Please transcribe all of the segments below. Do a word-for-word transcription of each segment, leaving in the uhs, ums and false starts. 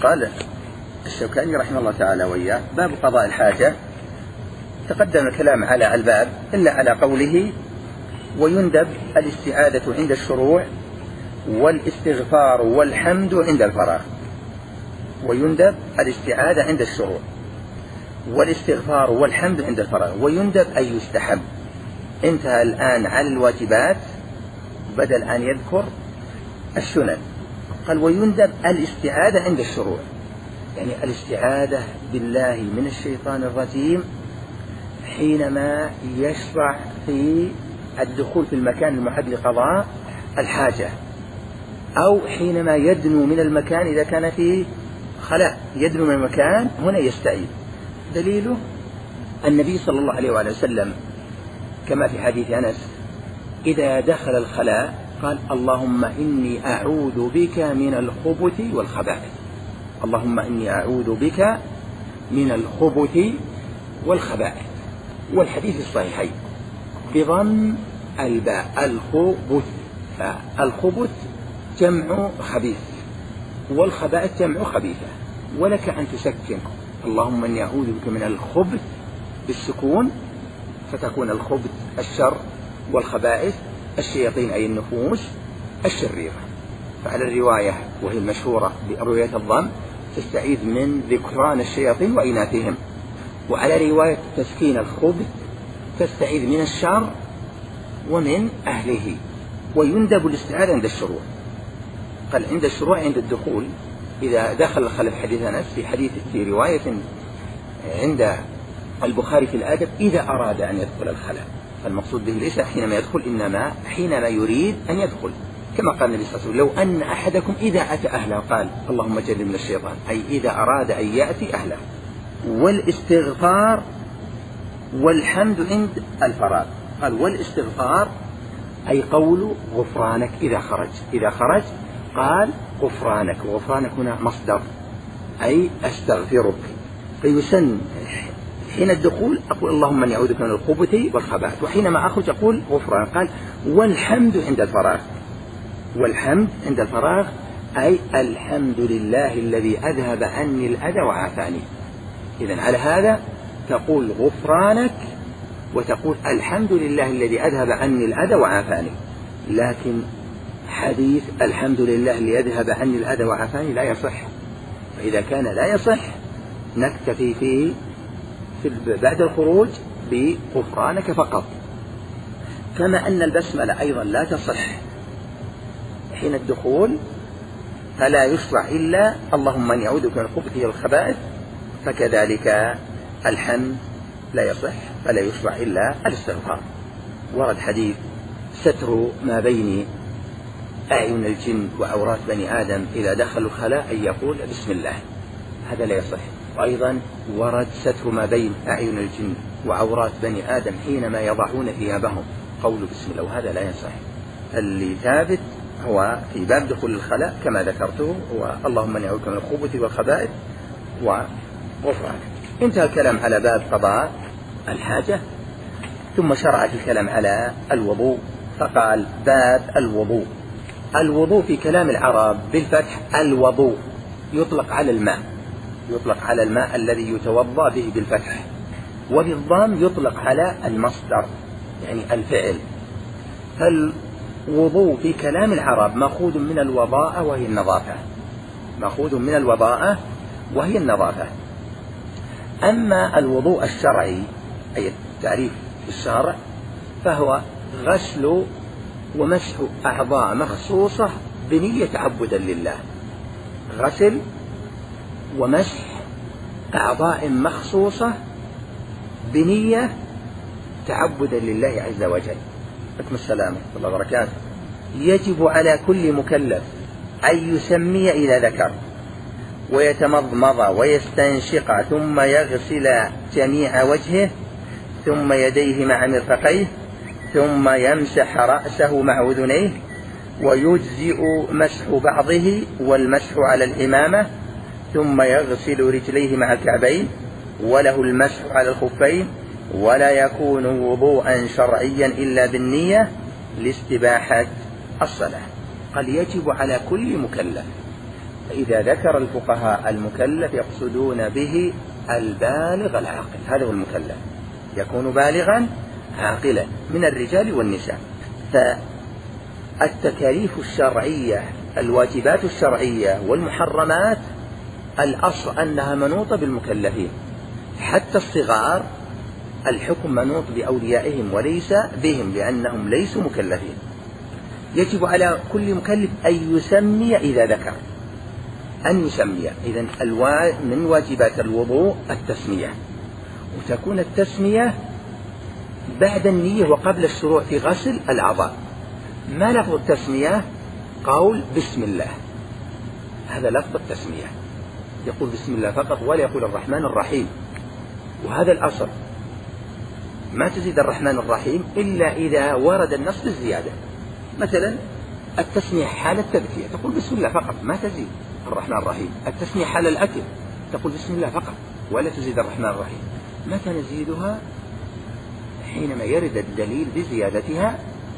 قال الشوكاني رحمه الله تعالى وإياه: باب قضاء الحاجة. تقدم الكلام على الباب إلا على قوله: ويندب الاستعادة عند الشروع والاستغفار والحمد عند الفراغ. ويندب الاستعادة عند الشروع والاستغفار والحمد عند الفراغ. ويندب أن يستحب. انتهى الآن على الواجبات بدل أن يذكر السنن. قال: ويندب الاستعادة عند الشروع، يعني الاستعادة بالله من الشيطان الرجيم حينما يشرع في الدخول في المكان المحدد لقضاء الحاجة، أو حينما يدنو من المكان إذا كان فيه خلاء، يدنو من المكان هنا يستعيد. دليله النبي صلى الله عليه وآله وسلم كما في حديث أنس: إذا دخل الخلاء قال: اللهم إني أعوذ بك من الخبث والخبائث. اللهم إني أعوذ بك من الخبث والخبائث. والحديث الصحيحين بضم الباء الخبث، فالخبث جمع خبيث والخبائث جمع خبيثة، ولك أن تسكن اللهم إني أعوذ بك من الخبث بالسكون، فتكون الخبث الشر والخبائث الشياطين أي النفوس الشريرة. فعلى الرواية وهي المشهورة برواية الضم تستعيذ من ذكران الشياطين وإناثهم، وعلى رواية تسكين الخبث تستعيذ من الشر ومن أهله. ويندب الاستعاذة عند الشروع. قال عند الشروع عند الدخول، إذا دخل خلف حديث أنس في حديث في رواية عند البخاري في الآدب: إذا أراد أن يدخل الخلاء. المقصود به ليس حينما يدخل، إنما حينما يريد أن يدخل، كما قال النبي صلى الله عليه وسلم: لو أن أحدكم إذا أتى أهله قال اللهم جنبنا من الشيطان، أي إذا أراد أن يأتي أهله. والاستغفار والحمد عند الفراغ. قال: والاستغفار أي قول غفرانك إذا خرج. إذا خرج قال غفرانك، وغفرانك هنا مصدر أي أستغفرك. فيسن حين الدخول أقول اللهم إني أعوذ بك من الخبث والخبائث، وحينما أخرج أقول غفران. قال: والحمد عند الفراغ. والحمد عند الفراغ أي الحمد لله الذي أذهب عني الأذى وعافاني. إذن على هذا تقول غفرانك وتقول الحمد لله الذي أذهب عني الأذى وعافاني. لكن حديث الحمد لله الذي أذهب عني الأذى وعافاني لا يصح، فإذا كان لا يصح نكتفي فيه بعد الخروج بغفرانك فقط. كما أن البسملة أيضا لا تصح حين الدخول، فلا يشرع إلا اللهم إني أعوذ بك من الخبث والخبائث، فكذلك الحمد لا يصح فلا يشرع إلا الاستغفار. ورد حديث ستر ما بين أعين الجن وعورات بني آدم إذا دخلوا الخلاء أن يقول بسم الله، هذا لا يصح. وأيضا ورد ستر ما بين أعين الجن وعورات بني آدم حينما يضعون ثيابهم قول بسم الله، وهذا لا يصح. اللي ثابت هو في باب دخول الخلاء كما ذكرته، هو اللهم إني أعوذ بك من الخبث والخبائث وغفرانك. انتهى الكلام على باب قضاء الحاجة، ثم شرع في الكلام على الوضوء، فقال: باب الوضوء. الوضوء في كلام العرب بالفتح الوضوء، يطلق على الماء، يطلق على الماء الذي يتوضأ به بالفتح، وبالضم يطلق على المصدر يعني الفعل. فالوضوء في كلام العرب مأخوذ من الوضاءة وهي النظافة، مأخوذ من الوضاءة وهي النظافة. أما الوضوء الشرعي أي التعريف في الشرع فهو غسل ومسح أعضاء مخصوصة بنية تعبدا لله. غسل ومسح أعضاء مخصوصة بنية تعبدا لله عز وجل. عليكم السلام ورحمة الله وبركاته. يجب على كل مكلف أن يسمي إذا ذكر، ويتمضمض ويستنشق، ثم يغسل جميع وجهه، ثم يديه مع مرفقيه، ثم يمسح رأسه مع أذنيه، ويجزئ مسح بعضه والمسح على الإمامة، ثم يغسل رجليه مع الكعبين، وله المسح على الخفين، ولا يكون وضوءا شرعيا إلا إذا ذكر الفقهاء المكلف يقصدون به البالغ العاقل، هذا هو المكلف، يكون بالغا عاقلا من الرجال والنساء. فالتكاليف الشرعية، الواجبات الشرعية والمحرمات الأصل أنها منوطة بالمكلفين، حتى الصغار الحكم منوط بأوليائهم وليس بهم لأنهم ليسوا مكلفين. يجب على كل مكلف أن يسمي إذا ذكر، أن يسمي. إذن من واجبات الوضوء التسمية، وتكون التسمية بعد النية وقبل الشروع في غسل الأعضاء. ما لفظ التسمية؟ قول بسم الله، هذا لفظ التسمية، يقول بسم الله فقط ولا يقول الرحمن الرحيم، وهذا الأصل. ما تزيد الرحمن الرحيم إلا إذا ورد النص بالزيادة. مثلا التسمية حال التذكية تقول بسم الله فقط، ما تزيد الرحمن الرحيم. التسمية حال الأكل تقول بسم الله فقط ولا تزيد الرحمن الرحيم. متى نزيدها؟ حينما يرد الدليل بزيادتها،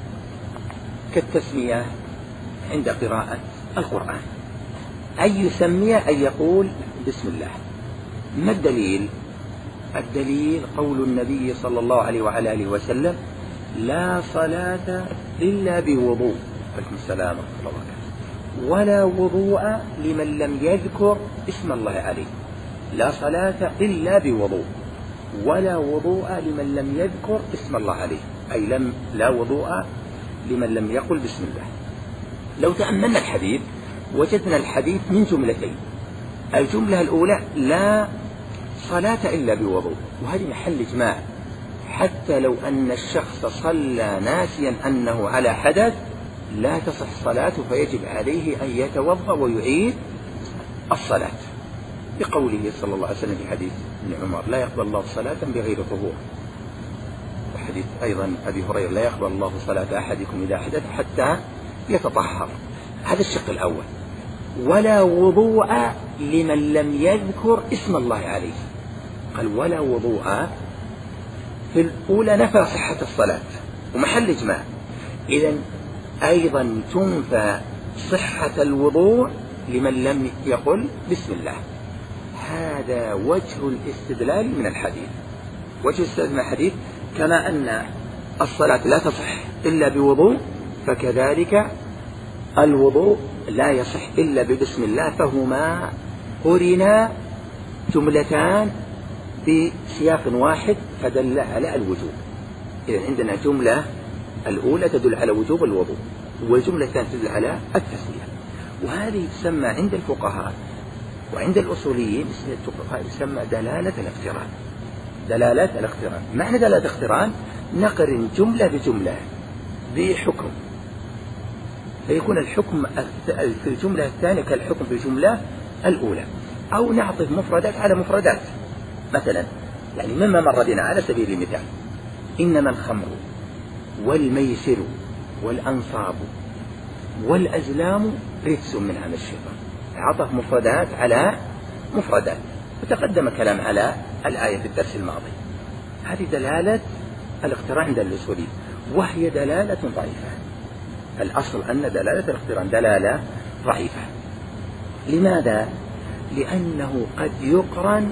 كالتسمية عند قراءة القرآن، أن يسمي أن يقول بسم الله. ما الدليل؟ الدليل قول النبي صلى الله عليه وعلى آله وسلم: لا صلاة إلا بوضوء، عليكم السلام ورحمة الله وبركاته، ولا وضوء لمن لم يذكر اسم الله عليه. لا صلاة إلا بوضوء، ولا وضوء لمن لم يذكر اسم الله عليه، أي لم لا وضوء لمن لم يقل بسم الله. لو تأملنا الحديث وجدنا الحديث من جملتين. الجملة الأولى لا صلاة إلا بوضوء، وهذه محل إجماع، حتى لو أن الشخص صلى ناسيا أنه على حدث لا تصح صلاته، فيجب عليه أن يتوضأ ويعيد الصلاة، بقوله صلى الله عليه وسلم في حديث ابن عمر: لا يقبل الله صلاة بغير طهور. وحديث أيضا أبي هريرة: لا يقبل الله صلاة أحدكم إذا حدث حتى يتطهر. هذا الشق الأول. ولا وضوء لمن لم يذكر اسم الله عليه. قال ولا وضوء، في الأولى نفى صحة الصلاة ومحل إجماع، إذن أيضا تنفى صحة الوضوء لمن لم يقل بسم الله. هذا وجه الاستدلال من الحديث. وجه الاستدلال من الحديث كما أن الصلاة لا تصح إلا بوضوء، فكذلك الوضوء لا يصح إلا ببسم الله، فهما قرنا جملتان بسياق واحد فدل على الوجوب. إذن عندنا جملة الأولى تدل على وجوب الوضوء، والجملة الثانية تدل على التسمية. وهذه تسمى عند الفقهاء وعند الأصوليين تسمى دلالة الاقتران. دلالة الاقتران، معنى دلالة الاقتران نقرن جملة بجملة بحكم، فيكون الحكم في الجملة الثانية كالحكم في الجملة الأولى، أو نعطف مفردات على مفردات. مثلا يعني مما مر بنا على سبيل المثال: إنما الخمر والميسر والأنصاب والأزلام رجس من عمل الشيطان. عطف مفردات على مفردات، وتقدم كلام على الآية في الدرس الماضي. هذه دلالة الاقتران عند الأصولي، وهي دلالة ضعيفة. الأصل أن دلالة الاقتران دلالة ضعيفة. لماذا؟ لأنه قد يقرن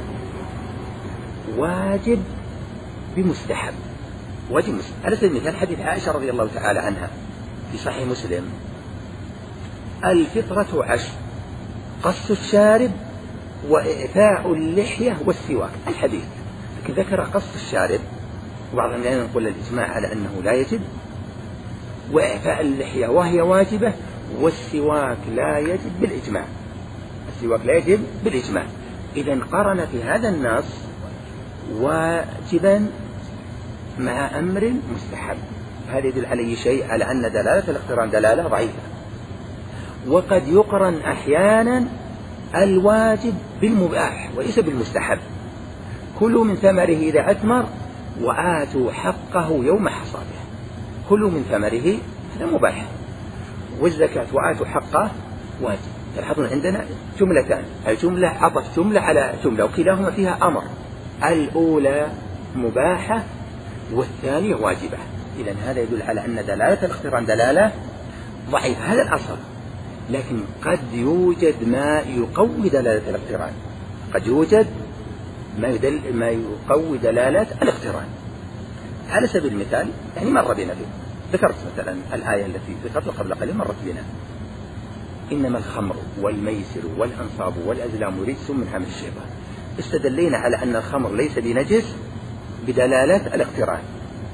واجب بمستحب. واجب مستحب. على سبيل المثال حديث عائشة رضي الله تعالى عنها في صحيح مسلم: الفطرة عشر، قص الشارب وإعفاء اللحية والسواك. الحديث ذكر قص الشارب، وبعض الناس يقول الإجماع على أنه لا يجب، وإعفاء اللحية وهي واجبة، والسواك لا يجب بالإجماع. السواك لا يجب بالإجماع. إذن قرن في هذا النص واجبا مع أمر مستحب. هذا يدل على شيء، على أن دلالة الاقتران دلالة ضعيفة. وقد يقرن أحيانا الواجب بالمباح وليس بالمستحب: كلوا من ثمره إذا أثمر وآتوا حقه يوم حصاده. كلوا من ثمره هذا مباح، والزكاة وآتوا حقه واجب. تلاحظون عندنا جملتان، الجملة عطف جملة على جملة وكلاهما فيها أمر، الأولى مباحة والثانية واجبة. إذن هذا يدل على أن دلالة الاقتران دلالة ضعيفة. هذا الأصل. لكن قد يوجد ما يقوي دلالة الاقتران، قد يوجد ما, يدل ما يقوي دلالة الاقتران. على سبيل المثال يعني مر بنا فيه، ذكرت مثلا الآية التي ذكرتها قبل قليل مرت بنا: إنما الخمر والميسر والأنصاب والأزلام رجس من عمل الشيطان. استدلينا على أن الخمر ليس بنجس بدلالة الاقتران،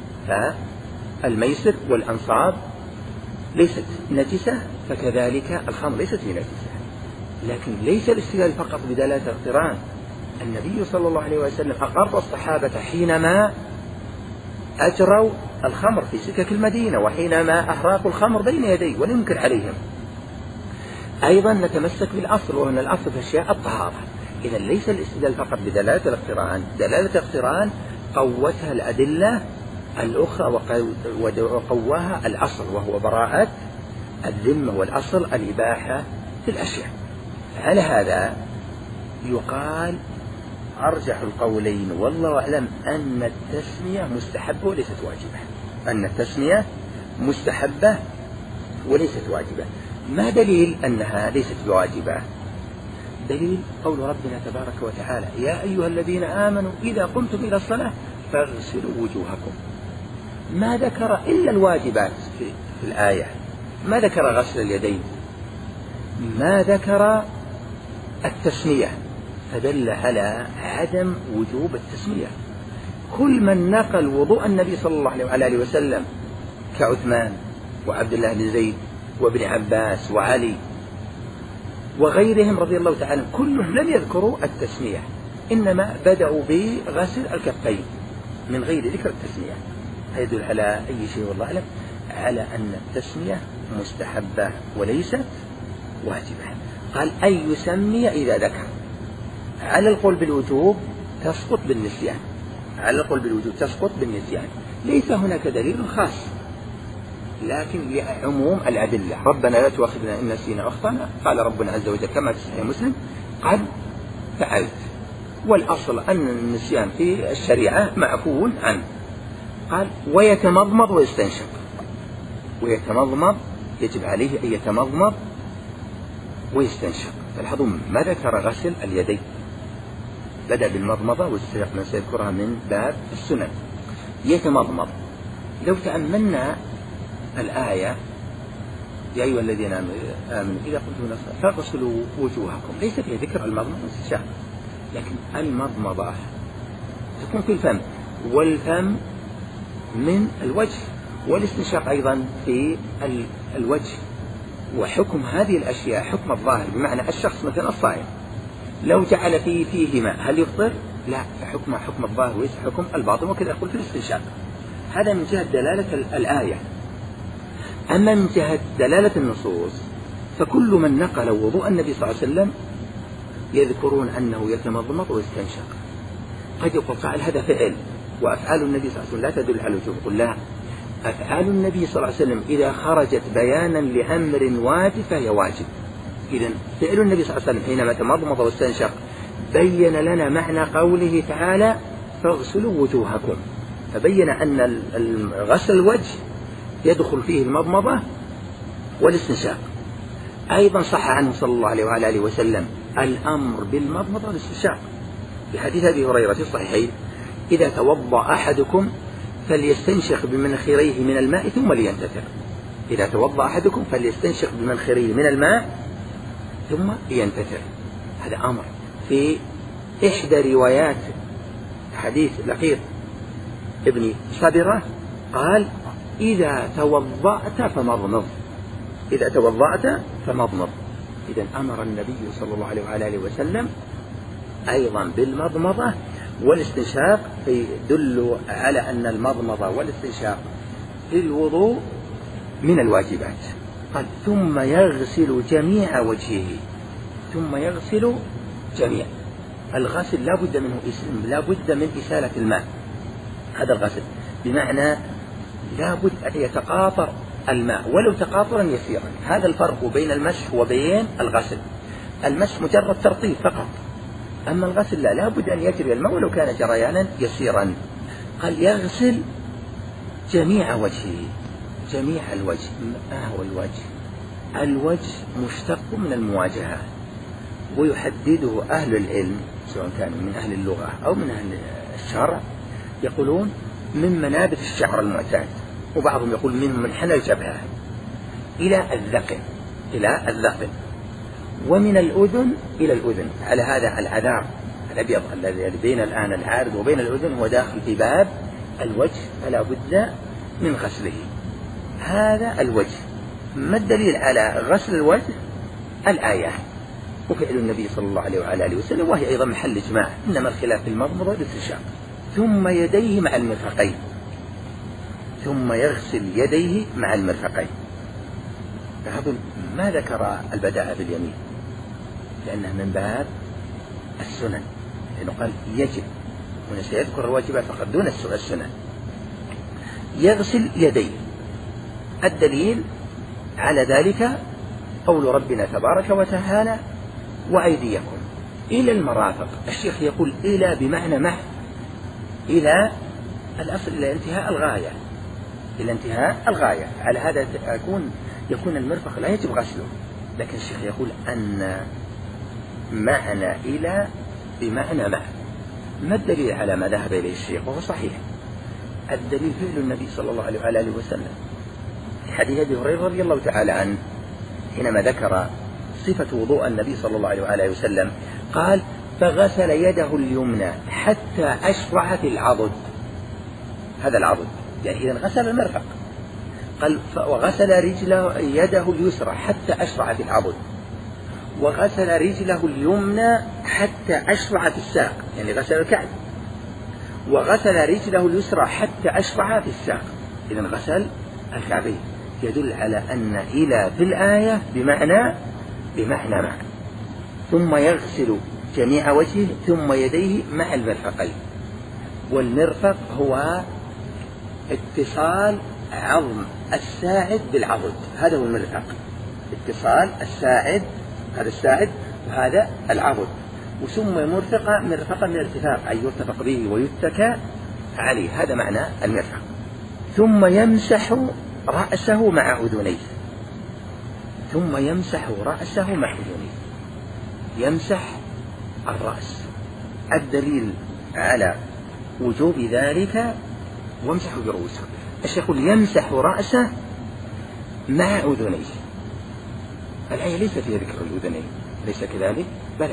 فالميسر والأنصاب ليست نجسة، فكذلك الخمر ليست بنجسة. لكن ليس الاستدلال فقط بدلالة الاقتران. النبي صلى الله عليه وسلم أقر الصحابة حينما أجروا الخمر في سكك المدينة، وحينما أحراقوا الخمر بين يديه ولم ينكر عليهم. أيضا نتمسك بالأصل، وأن الأصل في الأشياء الطهارة. إذا ليس الاستدلال فقط بدلالة الاقتران، دلالة الاقتران قوتها الأدلة الأخرى وقواها الأصل، وهو براءة الذمة، والأصل الإباحة في الأشياء. على هذا يقال أرجح القولين والله أعلم أن التسمية مستحبة وليست واجبة، أن التسمية مستحبة وليست واجبة. ما دليل أنها ليست بواجبة؟ دليل قول ربنا تبارك وتعالى: يا أيها الذين آمنوا إذا قمتم إلى الصلاة فاغسلوا وجوهكم. ما ذكر إلا الواجبات في, في الآية، ما ذكر غسل اليدين، ما ذكر التسمية، فدل على عدم وجوب التسمية. كل من نقل وضوء النبي صلى الله عليه وسلم كعثمان وعبد الله بن زيد وابن عباس وعلي وغيرهم رضي الله تعالى، كلهم لم يذكروا التسمية، إنما بدأوا بغسل الكفين من غير ذكر التسمية. يدل على أي شيء والله أعلم؟ على أن التسمية مستحبة وليست واجبة. قال: أي يسمي إذا ذكر. على القول بالوجوب تسقط بالنسيان، على القول بالوجوب تسقط بالنسيان. ليس هناك دليل خاص، لكن لعموم الأدلة: ربنا لا تؤاخذنا إن نسينا أو أخطأنا، قال ربنا عز وجل كما في صحيح مسلم: قد فعلت. والأصل أن النسيان في الشريعة معفو عنه. قال: ويتمضمض ويستنشق. ويتمضمض يجب عليه أن يتمضمض ويستنشق. فالحظوا ما ذكر غسل اليدين، بدأ بالمضمضة والاستنشاق من سيذكرها من باب السنن. يتمضمض، لو تأملنا الآية: يا أيها الذين آمنوا إذا قمتم إلى الصلاة فاغسلوا وجوهكم، ليس فيها ذكر المضمضة والاستنشاق، لكن المضمضة تكون في الفم، والفم من الوجه، والاستنشاق أيضا في الوجه. وحكم هذه الأشياء حكم الظاهر، بمعنى الشخص مثلا الصائم لو جعل فيه فيه ماء هل يفطر؟ لا، فحكم حكم الظاهر وليس حكم الباطن. وكذا يقول في الاستنشاق. هذا من جهة دلالة الآية. أما من جهة دلالة النصوص فكل من نقل وضوء النبي صلى الله عليه وسلم يذكرون أنه يتمضمض ويستنشق. قد يقول قائل: هذا فعل، وأفعال النبي صلى الله عليه وسلم لا تدل على الوجوب. قل لا، أفعال النبي صلى الله عليه وسلم إذا خرجت بيانا لأمر واجب فهي واجب. إذن فعل النبي صلى الله عليه وسلم حينما تمضمض واستنشق بين لنا معنى قوله تعالى: فاغسلوا وجوهكم، فبين أن غسل الوجه يدخل فيه المضمضة والاستنشاق. أيضا صح عنه صلى الله عليه وعلى آله وسلم الأمر بالمضمضة والاستنشاق، في حديث أبي هريرة في الصحيحين: إذا توضأ أحدكم فليستنشق بمنخريه من الماء ثم لينتثر. إذا توضأ أحدكم فليستنشق بمنخريه من الماء ثم لينتثر. هذا أمر. في إحدى روايات حديث لقيط ابن صبرة قال: إذا توضأت فمضمض، إذا توضأت فمضمض. إذا أمر النبي صلى الله عليه وعلى آله وسلم أيضا بالمضمضة والاستنشاق، يدل على أن المضمضة والاستنشاق في الوضوء من الواجبات. قال: ثم يغسل جميع وجهه، ثم يغسل جميع. الغسل لا بد منه، لا بد من إسالة الماء. هذا الغسل بمعنى لا بد أن يتقاطر الماء ولو تقاطرا يسيرا. هذا الفرق بين المسح وبين الغسل. المسح مجرد ترطيب فقط، أما الغسل لا، لا بد أن يجري الماء ولو كان جريانا يسيرا. قال: يغسل جميع وجهه. جميع الوجه، ما هو الوجه؟ الوجه مشتق من المواجهة، ويحدده أهل العلم سواء كانوا من أهل اللغة أو من أهل الشرع، يقولون من منابت الشعر المعتاد، وبعضهم يقول منهم من حنى الجبهة إلى الذقن إلى الذقن، ومن الأذن إلى الأذن. على هذا العذار الأبيض الذي بين الآن العارض وبين الأذن هو داخل في باب الوجه، فلا بد من غسله. هذا الوجه. ما الدليل على غسل الوجه؟ الآية وفعل النبي صلى الله عليه وعلى آله وسلم، وهي أيضا محل إجماع، إنما الخلاف في المضمضة والاستنشاق. ثم يديه مع المرفقين، ثم يغسل يديه مع المرفقين. فهذا ما ذكر البداءة باليمين لأنه من باب السنن، لأنه قال يجب، هنا سيذكر الواجبات فقط دون السنن. يغسل يديه. الدليل على ذلك قول ربنا تبارك وتعالى وأيديكم إلى المرافق. الشيخ يقول إلى بمعنى مع، إلى الأصل إلى انتهاء الغاية، إلى انتهاء الغاية. على هذا يكون يكون المرفق لا يجب غسله، لكن الشيخ يقول أن معنى إلى بمعنى مع. ما الدليل على ما ذهب إليه الشيخ؟ وهو صحيح. الدليل فعل النبي صلى الله عليه وآله وسلم في حديث أبي هريرة رضي الله تعالى عنه حينما ذكر صفة وضوء النبي صلى الله عليه وآله وسلم قال فغسل يده اليمنى حتى أشرعت العضد. هذا العضد يعني إذا غسل المرفق. قال وغسل رجله يده اليسرى حتى أشرعت العضد، وغسل رجله اليمنى حتى أشرعت الساق، يعني غسل الكعب، وغسل رجله اليسرى حتى أشرع في الساق، إذا غسل الكعبين. يدل على أن إلى في الآية بمعنى بمعنى مع. ثم يغسل جميع وجهه ثم يديه مع المرفقين. والمرفق هو اتصال عظم الساعد بالعضد، هذا هو المرفق، اتصال الساعد، هذا الساعد وهذا العضد. وسمي مرفقا مرفقا من الارتفاق، أي يرتفق به ويتكى عليه، هذا معنى المرفق. ثم يمسح رأسه مع أذنيه، ثم يمسح رأسه مع أذنيه، يمسح الرأس. الدليل على وجوب ذلك وامسحوا برؤوسكم. الشيخ يقول يمسح رأسه مع أذنيه. الآية ليس فيها ذكر الأذنين، ليس كذلك؟ بلى،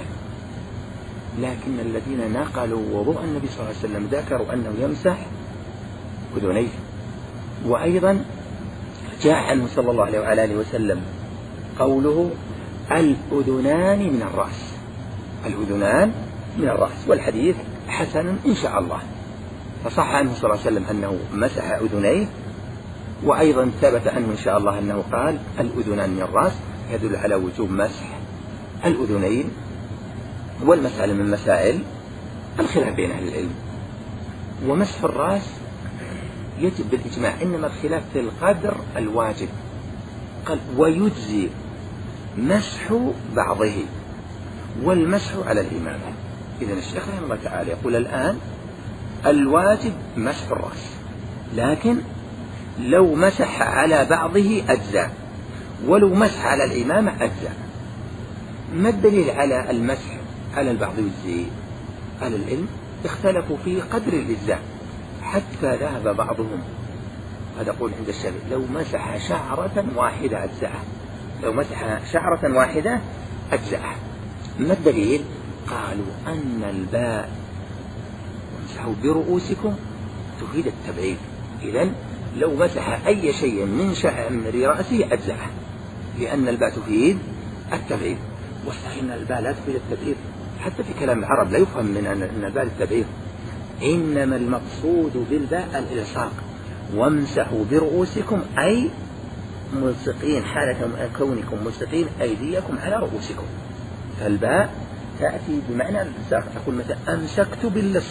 لكن الذين نقلوا وضوء النبي صلى الله عليه وسلم ذكروا أنه يمسح أذنيه. وأيضا جاء عنه صلى الله عليه وآله وسلم قوله الأذنان من الرأس، الأذنان من الرأس، والحديث حسن إن شاء الله. فصح عنه صلى الله عليه وسلم أنه مسح أذنيه، وأيضا ثبت عنه إن شاء الله أنه قال الأذنان من الرأس، يدل على وجوب مسح الأذنين. والمسألة من مسائل الخلاف بين أهل العلم. ومسح الرأس يجب بالإجماع، إنما الخلاف في القدر الواجب. قال ويجزي مسح بعضه والمسح على الإمامة. إذن الشيخ رحمه الله تعالى يقول الآن الواجب مسح الرأس، لكن لو مسح على بعضه أجزاء، ولو مسح على الإمامة أجزاء. ما الدليل على المسح على البعض يجزي؟ أهل العلم اختلفوا في قدر الإجزاء، حتى ذهب بعضهم، هذا قول عند الشافعي، لو مسح شعرة واحدة أجزاءه، لو مسح شعرة واحدة أجزاءه. ما الدليل؟ قالوا أن الباء وامسحوا برؤوسكم تفيد التبعيد، إذن لو مسح أي شيء من شعر رأسه أجزاءه، لأن الباء تفيد التبعيد. وصحيح أن الباء لا تفيد التبعيد، حتى في كلام العرب لا يفهم من أن الباء للتبعيد، إنما المقصود بالباء الإلصاق. وامسحوا برؤوسكم أي ملصقين، حالة كونكم ملصقين أيديكم على رؤوسكم. فالباء تأتي بمعنى الإلصاق، تقول مثلا أمسكت باللص،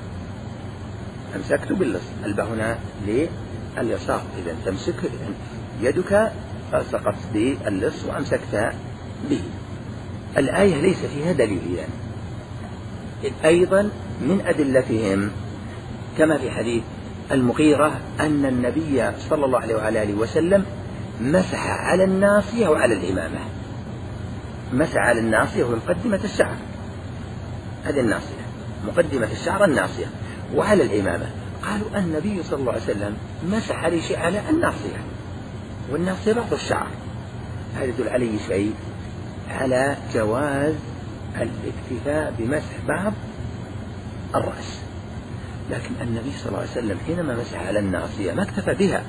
أمسكت باللص، الباء هنا للإلصاق، إذا تمسك يدك فالصقت باللص وأمسكت به. الآية ليس فيها دليل. يعني أيضا من أدلتهم كما في حديث المغيرة أن النبي صلى الله عليه وآله وسلم مسح على الناصية وعلى العمامة. مسح على الناصية ومقدمة الشعر، هذه الناصية، مقدمة الشعر الناصية، وعلى العمامة. قالوا النبي صلى الله عليه وسلم مسح على شيء على الناصية، والناصية بعض الشعر. هذا يدل عليه شيء على جواز الاكتفاء بمسح بعض الرأس. لكن النبي صلى الله عليه وسلم حينما مسح على الناصية ما اكتفى بها،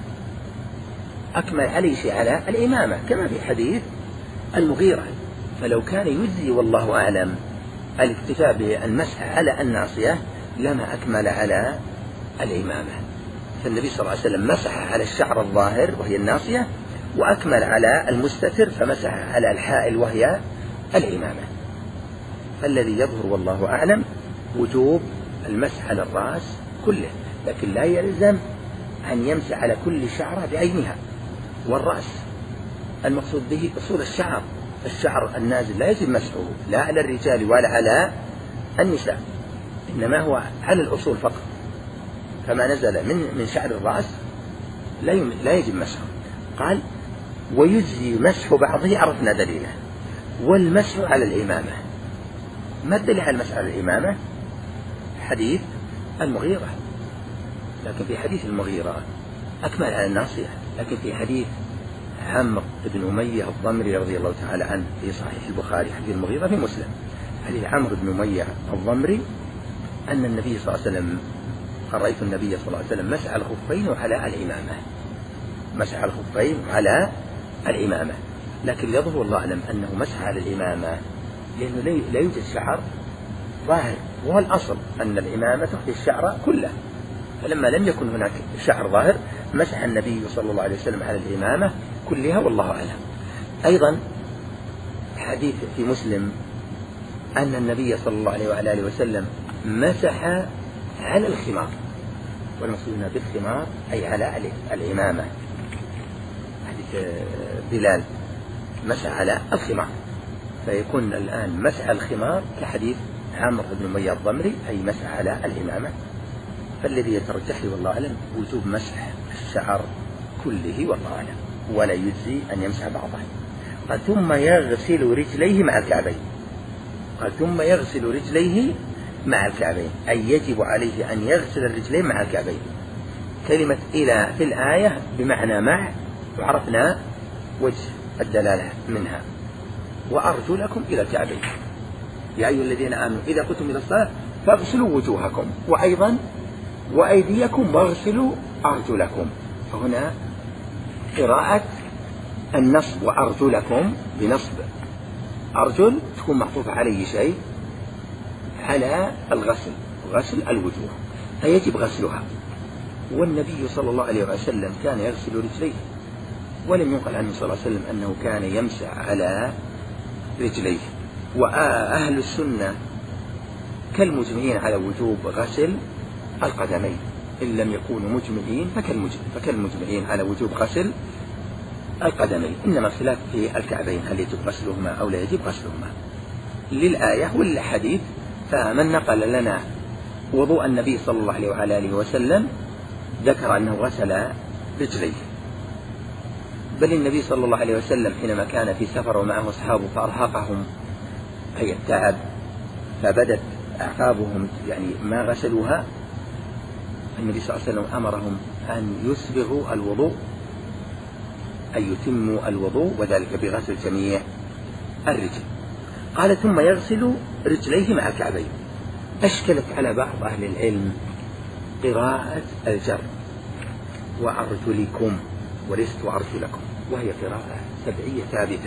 أكمل عليه شيء على الإمامة كما في حديث المغيرة. فلو كان يجزي والله أعلم الاكتفاء بالمسح على الناصية لما أكمل على الإمامة. فالنبي صلى الله عليه وسلم مسح على الشعر الظاهر وهي الناصية، وأكمل على المستتر فمسح على الحائل وهي الإمامة. فالذي يظهر والله أعلم وجوب المسح على الرأس كله، لكن لا يلزم أن يمسح على كل شعرة بعينها. والرأس المقصود به أصول الشعر، الشعر النازل لا يجب مسحه لا على الرجال ولا على النساء، إنما هو على الأصول فقط. فما نزل من من شعر الرأس لا لا يجب مسحه. قال ويجزي مسح بعضه، عرفنا دليله. والمسح على الإمامة، ما الدليل على المسح على الإمامة؟ حديث المغيرة، لكن في حديث المغيرة أكمل على الناصية. لكن في حديث عمرو بن أمية الضمري رضي الله تعالى عنه في صحيح البخاري، حديث المغيرة في مسلم، حديث عمرو بن أمية الضمري أن النبي صلى الله عليه وسلم قال رأيت النبي صلى الله عليه وسلم مسح على الخفين وعلى الإمامة، مسح على الخفين وعلى الإمامة. لكن يظهر الله أعلم أنه مسح على الإمامة لأنه لا يوجد شعر ظاهر، وهو الأصل أن الإمامة تخفي الشعر كله. فلما لم يكن هناك شعر ظاهر مسح النبي صلى الله عليه وسلم على الإمامة كلها والله أعلم. أيضا حديث في مسلم أن النبي صلى الله عليه وعلى آله وسلم مسح على الخمار، والمقصود هنا بالخمار أي على الإمامة. حديث بلال مسح على الخمار، فيكون الآن مسح الخمار كحديث عمرو بن أمية الضمري أي مسح على الإمامة. فالذي يترجح لي والله أعلم وجوب مسح الشعر كله والله أعلم، ولا يجزي أن يمسح بعضه. قال ثم يغسل رجليه مع الكعبين، قال ثم يغسل رجليه مع الكعبين أي يجب عليه أن يغسل الرجلين مع الكعبين. كلمة إلى في الآية بمعنى مع، وعرفنا وجه الدلالة منها. وأرجلكم إلى الكعبين، يا أيها الذين آمنوا إذا قمتم إلى الصلاة فاغسلوا وجوهكم، وأيضا وأيديكم واغسلوا أرجلكم. فهنا قراءة النصب وأرجلكم بنصب أرجل تكون معطوفة عليه شيء على الغسل، غسل الوجوه فيجب غسلها. والنبي صلى الله عليه وسلم كان يغسل رجليه، ولم ينقل عنه صلى الله عليه وسلم أنه كان يمسح على رجليه. وأهل السنة كالمجمعين على وجوب غسل القدمين، إن لم يكونوا مجمعين فكالمجمعين على وجوب غسل القدمين، إنما الخلاف في الكعبين هل يجب غسلهما أو لا يجب غسلهما للآية والحديث. فمن نقل لنا وضوء النبي صلى الله عليه وعلى آله وسلم ذكر أنه غسل رجليه، بل النبي صلى الله عليه وسلم حينما كان في سفر ومعه أصحابه فأرهقهم أي التعب فبدت أعقابهم يعني ما غسلوها، النبي صلى الله عليه وسلم أمرهم أن يسبغوا الوضوء أي يتموا الوضوء، وذلك بغسل جميع الرجل. قال ثم يغسل رجليه مع الكعبين. أشكلت على بعض أهل العلم قراءة الجر وأرجلكم ولست أرجلكم، وهي قراءة سبعية ثابتة،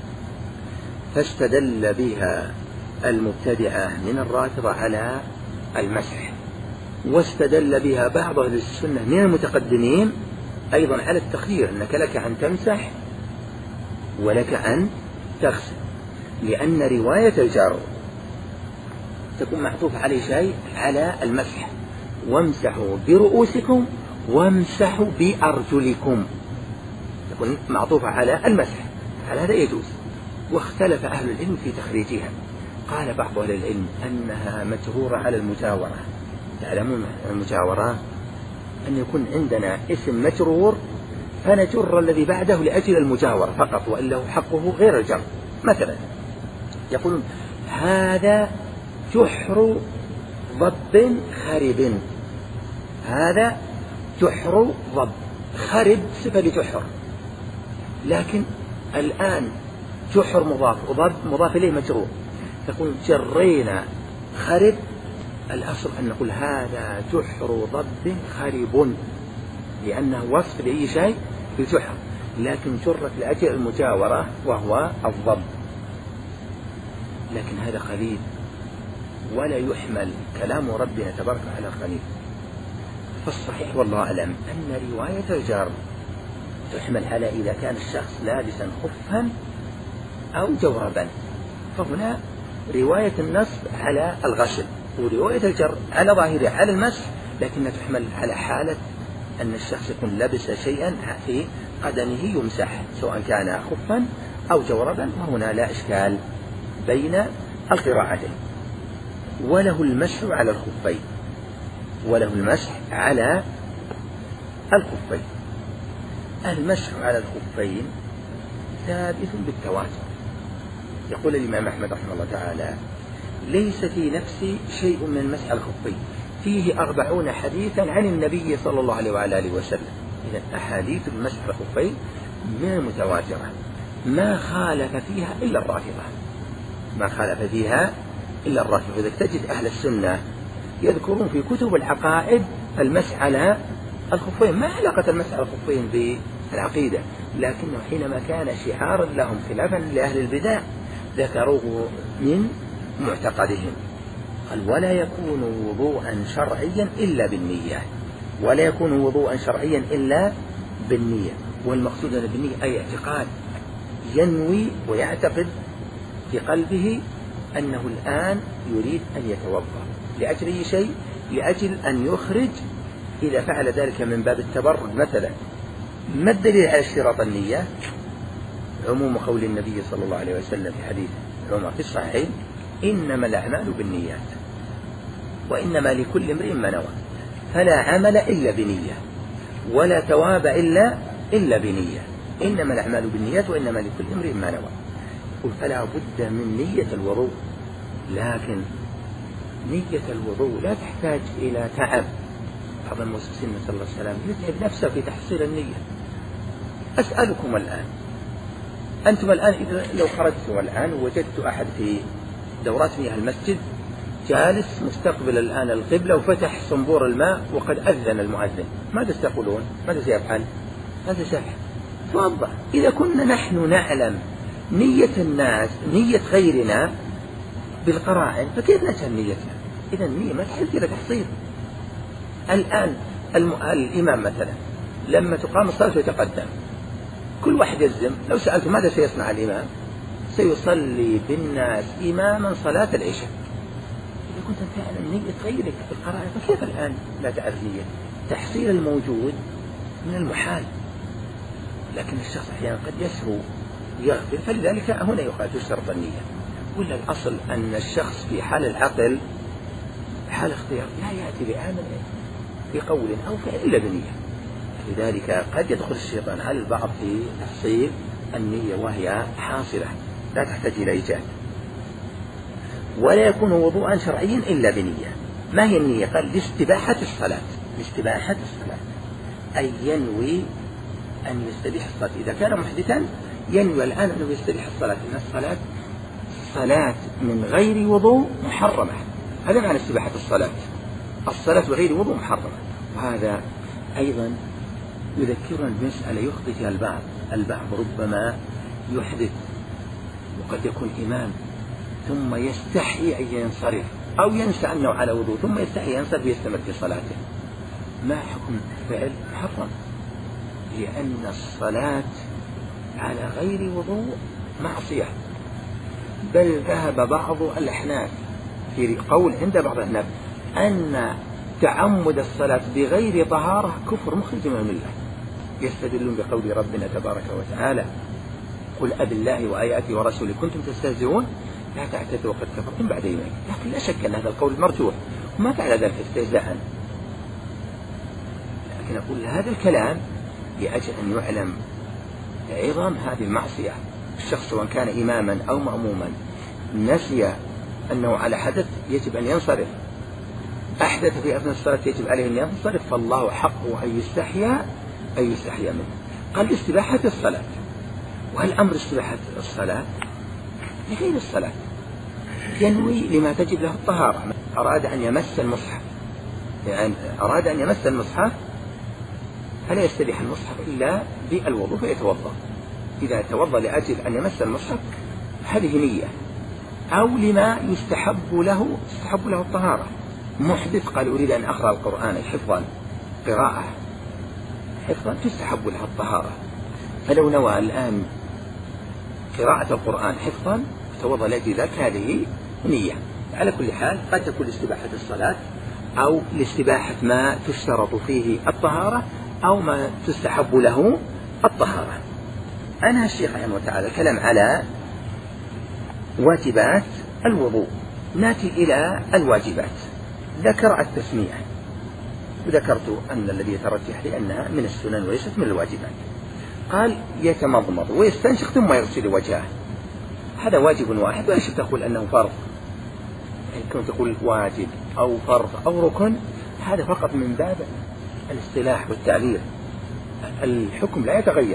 فاستدل بها المبتدعة من الرافضة على المسح، واستدل بها بعض أهل السنة من المتقدمين أيضا على التخيير، أنك لك أن تمسح ولك أن تغسل، لأن رواية الجر تكون معطوف عليه شيء على المسح، وامسحوا برؤوسكم وامسحوا بأرجلكم، تكون معطوفة على المسح، على هذا يجوز. واختلف أهل العلم في تخريجها، قال بعض أهل العلم أنها مجرورة على المجاورة. تعلمون المجاورة أن يكون عندنا اسم مجرور فنجر الذي بعده لأجل المجاورة فقط، وإلا هو حقه غير الجر. مثلا يقولون هذا جحر ضب خرب، هذا جحر ضب، خرب صفة لجحر، لكن الآن جحر مضاف وضب مضاف إليه مجرور، تقول جرينا خرب، الأصل أن نقول هذا جحر ضب خرب، لأنه وصف لأي شيء في الجحر، لكن جرت لأجل المجاورة وهو الضب. لكن هذا خليل، ولا يحمل كلام ربنا تبارك على خليل. فالصحيح والله أعلم أن رواية الجر تحمل على إذا كان الشخص لابسا خفا أو جوربا، فهنا رواية النصب على الغسل، ورواية الجر على ظاهرها على المسح، لكنها تحمل على حالة أن الشخص يكون لبس شيئا في قدمه يمسح، سواء كان خفا أو جوربا، وهنا لا إشكال بين القراءتين. وله المسح على الخفين، وله المسح على الخفين. المسح على الخفين ثابت بالتواتر. يقول الإمام أحمد رحمه الله تعالى ليس في نفسي شيء من المسح على الخفين، فيه أربعون حديثا عن النبي صلى الله عليه وعلى آله وسلم. إذن أحاديث المسح على الخفين من المتواترة، ما خالف فيها إلا الرافضة، ما خالف فيها إلا الرافضة. إذا تجد أهل السنة يذكرون في كتب العقائد المسح على الخفين، ما علاقة المسح على الخفين بالعقيدة، لكنه حينما كان شعارا لهم خلافا لأهل البدع ذكروه من معتقدهم. قال ولا يكون وضوءا شرعيا إلا بالنية، ولا يكون وضوءا شرعيا إلا بالنية، والمقصود بالنية أي اعتقاد، ينوي ويعتقد في قلبه أنه الآن يريد أن يتوضأ لأجل أي شيء، لأجل أن يخرج إذا فعل ذلك من باب التبرد مثلا. ما الدليل على اشتراط النية؟ عموم قول النبي صلى الله عليه وسلم في حديث عمر في الصحيحين إنما الأعمال بالنيات وإنما لكل امرئ ما نوى، فلا عمل إلا بنية ولا تواب إلا إلا بنية، إنما الأعمال بالنيات وإنما لكل امرئ ما نوى. قل فلا بد من نية الوضوء، لكن نية الوضوء لا تحتاج إلى تعب. بعض المؤسسين صلى الله عليه وسلم يتعب نفسه في تحصيل النية. أسألكم الآن، أنتم الآن إذا لو خرجتم الآن ووجدت أحد في دورات مياه المسجد جالس مستقبل الآن القبلة وفتح صنبور الماء وقد أذن المؤذن، ماذا تقولون؟ ماذا سيفعل؟ ماذا سيفعل؟ توضأ. إذا كنا نحن نعلم نية الناس نية غيرنا بالقرائن فكيف نجهل نيتنا؟ إذا النية ما تحتاج إلى تحصيل. الآن الم... الإمام مثلا لما تقام الصلاة ويتقدم كل واحد يلزم، لو سألته ماذا سيصنع الإمام؟ سيصلي بالناس إماما صلاة العشاء. إذا كنت تعلم نية غيرك في القرائن فكيف الآن لا تعرف نية؟ تحصيل الموجود من المحال، لكن الشخص أحيانا قد يسهو يغفل، فلذلك هنا يقال تشترط النية. ولا الأصل أن الشخص في حال العقل حال اختيار لا يأتي بعمل بقول أو فعل إلا بنية، لذلك قد يدخل الشيطان على البعض في تحصيل النية وهي حاصلة لا تحتاج إلى إيجاد. ولا يكون وضوءا شرعيا إلا بنية. ما هي النية؟ قال لاستباحة الصلاة، لاستباحة الصلاة أي ينوي أن يستبيح الصلاة. إذا كان محدثا ينوي الآن أنه يستبيح الصلاة، إن الصلاة صلاة من غير وضوء محرمة، هذا معنى استباحة الصلاة، الصلاة بغير وضوء محرمة. وهذا أيضا يذكرنا بمسألة يخطئ فيها البعض، البعض ربما يحدث وقد يكون إمام ثم يستحي أن ينصرف أو ينسى أنه على وضوء ثم يستحي ينصرف ويستمر في صلاته. ما حكم فعل محرم؟ لأن الصلاة على غير وضوء معصية، بل ذهب بعض الأحناف في قول عند بعض الأحناف أن تعمد الصلاة بغير طهارة كفر مخرج من الملة، يستدلون بقول ربنا تبارك وتعالى قل أب الله وآياته ورسوله كنتم تستهزئون لا تعتذروا قد كفرتم بعد إيمانكم. لكن لا شك أن هذا القول مرجوح وما فعل ذلك استهزاء، لكن أقول هذا الكلام لأجل أن يعلم عظم هذه المعصية. الشخص سواء كان إماما أو مأموما نسي أنه على حدث يجب أن ينصرف، أحدث في أثناء الصلاة يجب عليه أن ينصرف، فالله حقه أن يستحيا أن يستحيا منه. قال استباحة الصلاة، وهل أمر استباحة الصلاة لغير الصلاة؟ ينوي لما تجب له الطهارة. أراد أن يمس المصحف، يعني أراد أن يمس المصحف فلا يستبيح المصحف إلا بالوضوء فيتوضأ. إذا توضأ لأجل أن يمس المصحف هذه نية. أو لما يستحب له يستحب له الطهارة. محدث قال أريد أن أقرأ القرآن حفظا قراءة حفظا تستحب له الطهارة، فلو نوى الآن قراءة القرآن حفظا توضأ لأجل ذلك هذه نية. على كل حال قد تكون لاستباحة الصلاة أو لاستباحة ما تشترط فيه الطهارة أو ما تستحب له الطهارة. أنا الشيخ رحمه الله تعالى الكلام على واجبات الوضوء. نأتي إلى الواجبات. ذكر التسمية، وذكرت أن الذي يترجح لي أنها من السنن وليست من الواجبات. قال يتمضمض ويستنشق ثم يغسل وجهه، هذا واجب واحد، ولا شك تقول أنه فرض. يعني كنت تقول واجب أو فرض أو ركن، هذا فقط من باب الاصطلاح والتعبير، الحكم لا يتغير.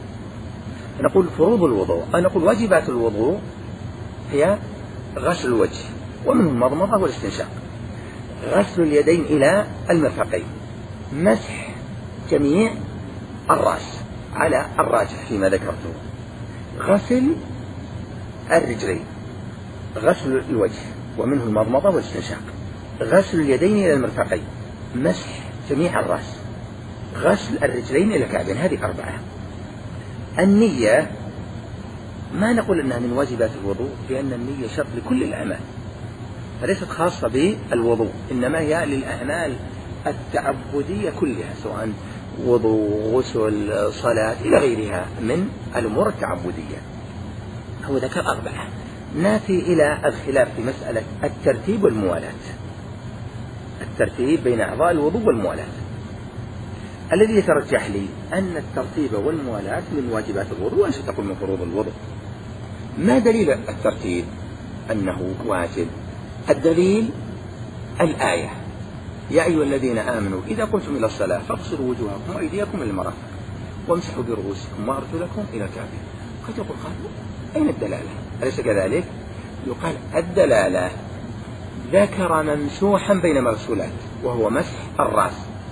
نقول فروض الوضوء، أنا نقول واجبات الوضوء هي غسل الوجه ومنه المضمضة والاستنشاق، غسل اليدين إلى المرفقين، مسح جميع الرأس على الراجح فيما ذكرته، غسل الرجلين، غسل الوجه ومنه المضمضة والاستنشاق، غسل اليدين إلى المرفقين، مسح جميع الرأس، غسل الرجلين إلى الكعبين. هذه أربعة. النية ما نقول أنها من واجبات الوضوء، لأن النية شرط لكل الأعمال، فليست خاصة بالوضوء، إنما هي للأعمال التعبدية كلها، سواء وضوء غسل صلاة إلى غيرها من الأمور التعبدية. هو ذكر أربعة. نأتي إلى الخلاف في مسألة الترتيب والموالاة، الترتيب بين أعضاء الوضوء والموالاة. الذي يترجح لي أن الترتيب والموالاة من واجبات الوضوء، وأنت تقول من فروض الوضوء. ما دليل الترتيب أنه واجب؟ الدليل الآية: يا أيها الذين آمنوا إذا قمتم إلى الصلاة فاغسلوا وجوهكم وأيديكم إلى المرافق وامسحوا برؤوسكم وأرجلكم إلى الكعبين. قد يقول قالوا أين الدلالة؟ أليس كذلك؟ يقال الدلالة ذكر ممسوحا بين مغسولات وهو مسح الرأس،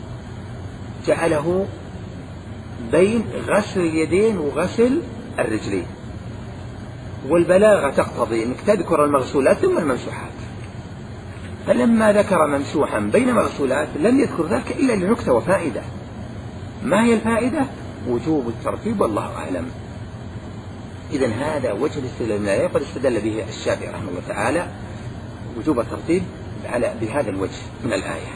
جعله بين غسل اليدين وغسل الرجلين، والبلاغة تقتضي أنك تذكر المغسولات ثم الممسوحات، فلما ذكر ممسوحا بين مغسولات لم يذكر ذلك إلا لنكتة وفائدة. ما هي الفائدة؟ وجوب الترتيب والله أعلم. إذن هذا وجه الاستدلال، قد استدل به الشافعي رحمه الله تعالى وجوب الترتيب على بهذا الوجه من الآية.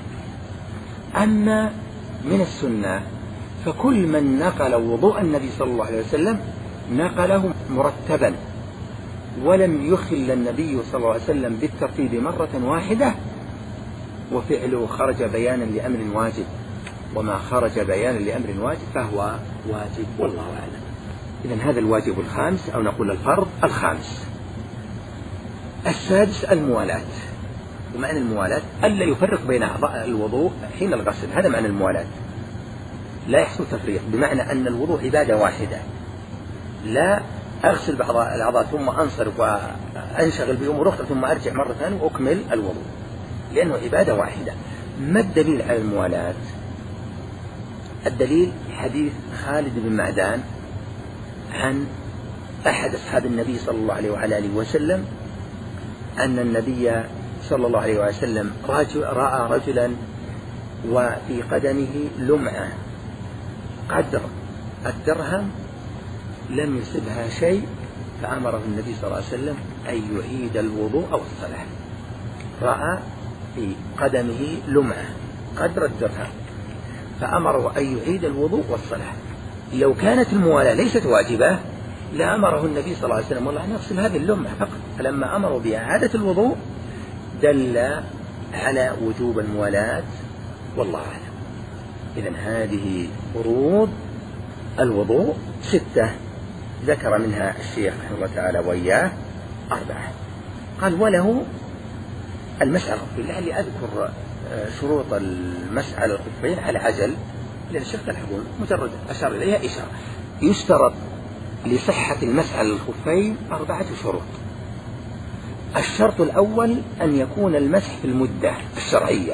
أما من السنة فكل من نقل وضوء النبي صلى الله عليه وسلم نقله مرتبا، ولم يخل النبي صلى الله عليه وسلم بالترتيب مرة واحدة، وفعله خرج بيانا لأمر واجب، وما خرج بيانا لأمر واجب فهو واجب والله أعلم. إذن هذا الواجب الخامس، أو نقول الفرض الخامس. السادس الموالاة. ومعنى الموالاة ألا يفرق بين أعضاء الوضوء حين الغسل، هذا معنى الموالاة، لا يحصل تفريق، بمعنى أن الوضوء عبادة واحدة، لا أغسل بعض الأعضاء ثم أنصرف وأنشغل بأمور أخرى ثم أرجع مرة ثانية وأكمل الوضوء، لأنه عبادة واحدة. ما الدليل على الموالاة؟ الدليل حديث خالد بن معدان عن أحد أصحاب النبي صلى الله عليه وعلى آله وسلم أن النبي صلى الله عليه وسلم رأى رجلا وفي قدمه لمعة قدر الدرهم لم يصبها شيء، فأمره النبي صلى الله عليه وسلم أن يعيد الوضوء أو الصلاة. رأى في قدمه لمعة قدر الدرهم فأمره أن يعيد الوضوء والصلاة. لو كانت الموالاة ليست واجبة لأمره النبي صلى الله عليه وسلم والله أن يغسل هذه اللمعة فقط، فلما أمره بإعادة الوضوء دل على وجوب الموالاة والله أعلم. إذن هذه فروض الوضوء ستة ذكر منها الشيخ رحمه الله تعالى وإياه أربعة. قال وله المسح على الخفين. لعلي أذكر شروط المسح على الخفين على عجل لأن الشيخ الحكوم مجرد أشار إليها إشارة. يشترط لصحة المسح على الخفين أربعة شروط. الشرط الأول أن يكون المسح في المدة الشرعية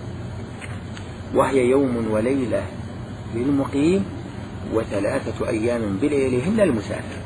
وهي يوم وليلة للمقيم وثلاثة أيام بلياليهن للمسافر.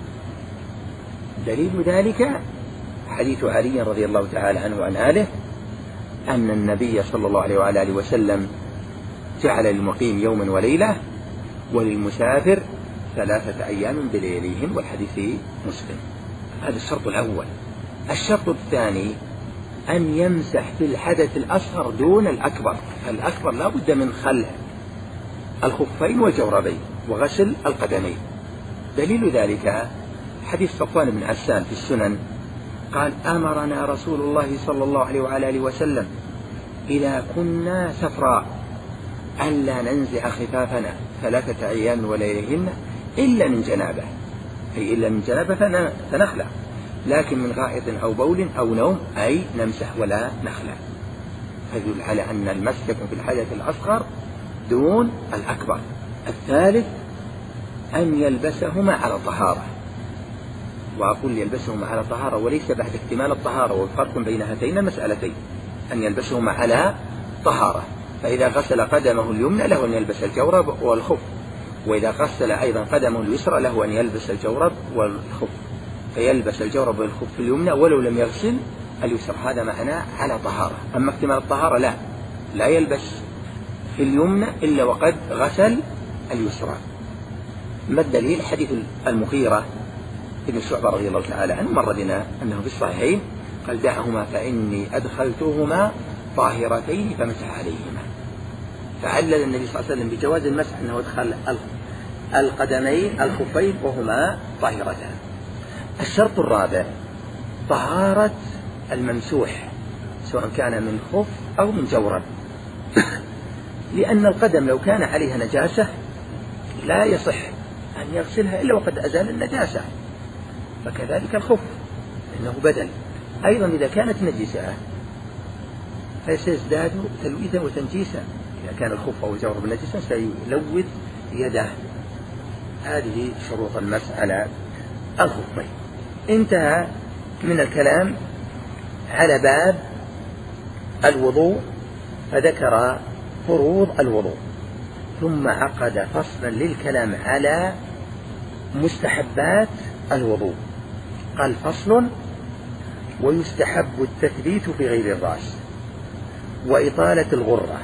دليل ذلك حديث علي رضي الله تعالى عنه وعن آله أن النبي صلى الله عليه وعلى آله وسلم جعل للمقيم يوما وليلة وللمسافر ثلاثة أيام بلياليهن، والحديث مسلم. هذا الشرط الأول. الشرط الثاني أن يمسح في الحدث الأصغر دون الأكبر. الأكبر لا بد من خلع الخفين والجوربين وغسل القدمين. دليل ذلك حديث صفوان بن عسال في السنن قال أمرنا رسول الله صلى الله عليه وعلى آله وسلم إذا كنا سفراء ألا ننزع خفافنا ثلاثة أيام وليلهن إلا من جنابه، أي إلا من جنابه فنخلع، لكن من غائط أو بول أو نوم أي نمسح ولا نخلع. فيدل على أن المسح يكون في الحدث الأصغر دون الأكبر. الثالث أن يلبسهما على طهارة، وأقول يلبسهما على طهارة وليس بعد اكتمال الطهارة، والفرق بين هاتين المسألتين أن يلبسهما على طهارة. فإذا غسل قدمه اليمنى له أن يلبس الجورب والخف، وإذا غسل أيضا قدمه اليسرى له أن يلبس الجورب والخف، فيلبس الجورب والخف اليمنى ولو لم يغسل اليسرى. هذا معناه على طهارة. أما اكتمال الطهارة لا لا يلبس في اليمنى إلا وقد غسل اليسرى. ما الدليل؟ حديث المغيرة ابن شعبة رضي الله تعالى عنه مر بنا أنه في الصحيحين قال دعهما فإني أدخلتهما طاهرتين فمسح عليهما. فعلل النبي صلى الله عليه وسلم بجواز المسح أنه أدخل القدمين الخفين وهما طاهرتان. الشرط الرابع طهارة الممسوح سواء كان من خف أو من جورب، لأن القدم لو كان عليها نجاسة لا يصح أن يغسلها إلا وقد أزال النجاسة، فكذلك الخف إنه بدل. أيضا إذا كانت نجسة فسيزداد تلويثا وتنجيسا. إذا كان الخف أو الجورب نجسا سيلوث يده. هذه شروط المسح على الخفين. انتهى من الكلام على باب الوضوء فذكر فروض الوضوء، ثم عقد فصلا للكلام على مستحبات الوضوء. قال فصل: ويستحب التثبيت في غير الرأس وإطالة الغرة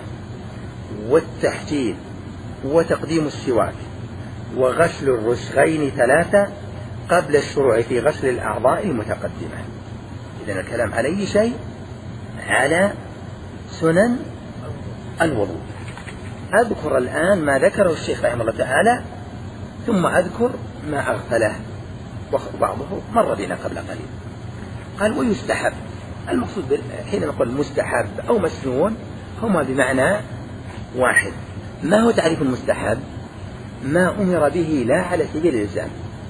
والتحجيل وتقديم السواك وغسل الرسغين ثلاثة قبل الشروع في غسل الأعضاء المتقدمة. إذن الكلام على أي شيء؟ على سنن الوضوء. أذكر الآن ما ذكره الشيخ رحمه الله تعالى، ثم أذكر ما أغفله وبعضه مر بنا قبل قليل. قال: ويستحب. المقصود حين نقول مستحب أو مسنون هما بمعنى واحد. ما هو تعريف المستحب؟ ما أمر به لا على سبيل الإلزام،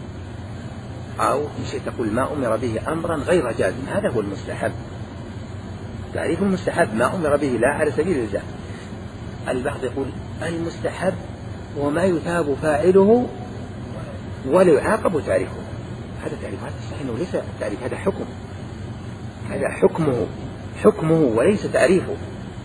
أو إن شئت تقول ما أمر به أمرا غير جازم، هذا هو المستحب. تعريف المستحب ما أمر به لا على سبيل الإلزام. البعض يقول المستحب وما يثاب فاعله ولا يعاقب تاركه. هذا تعريف، هذا صحيح انه ليس تعريف، هذا حكم، هذا حكمه حكمه وليس تعريفه.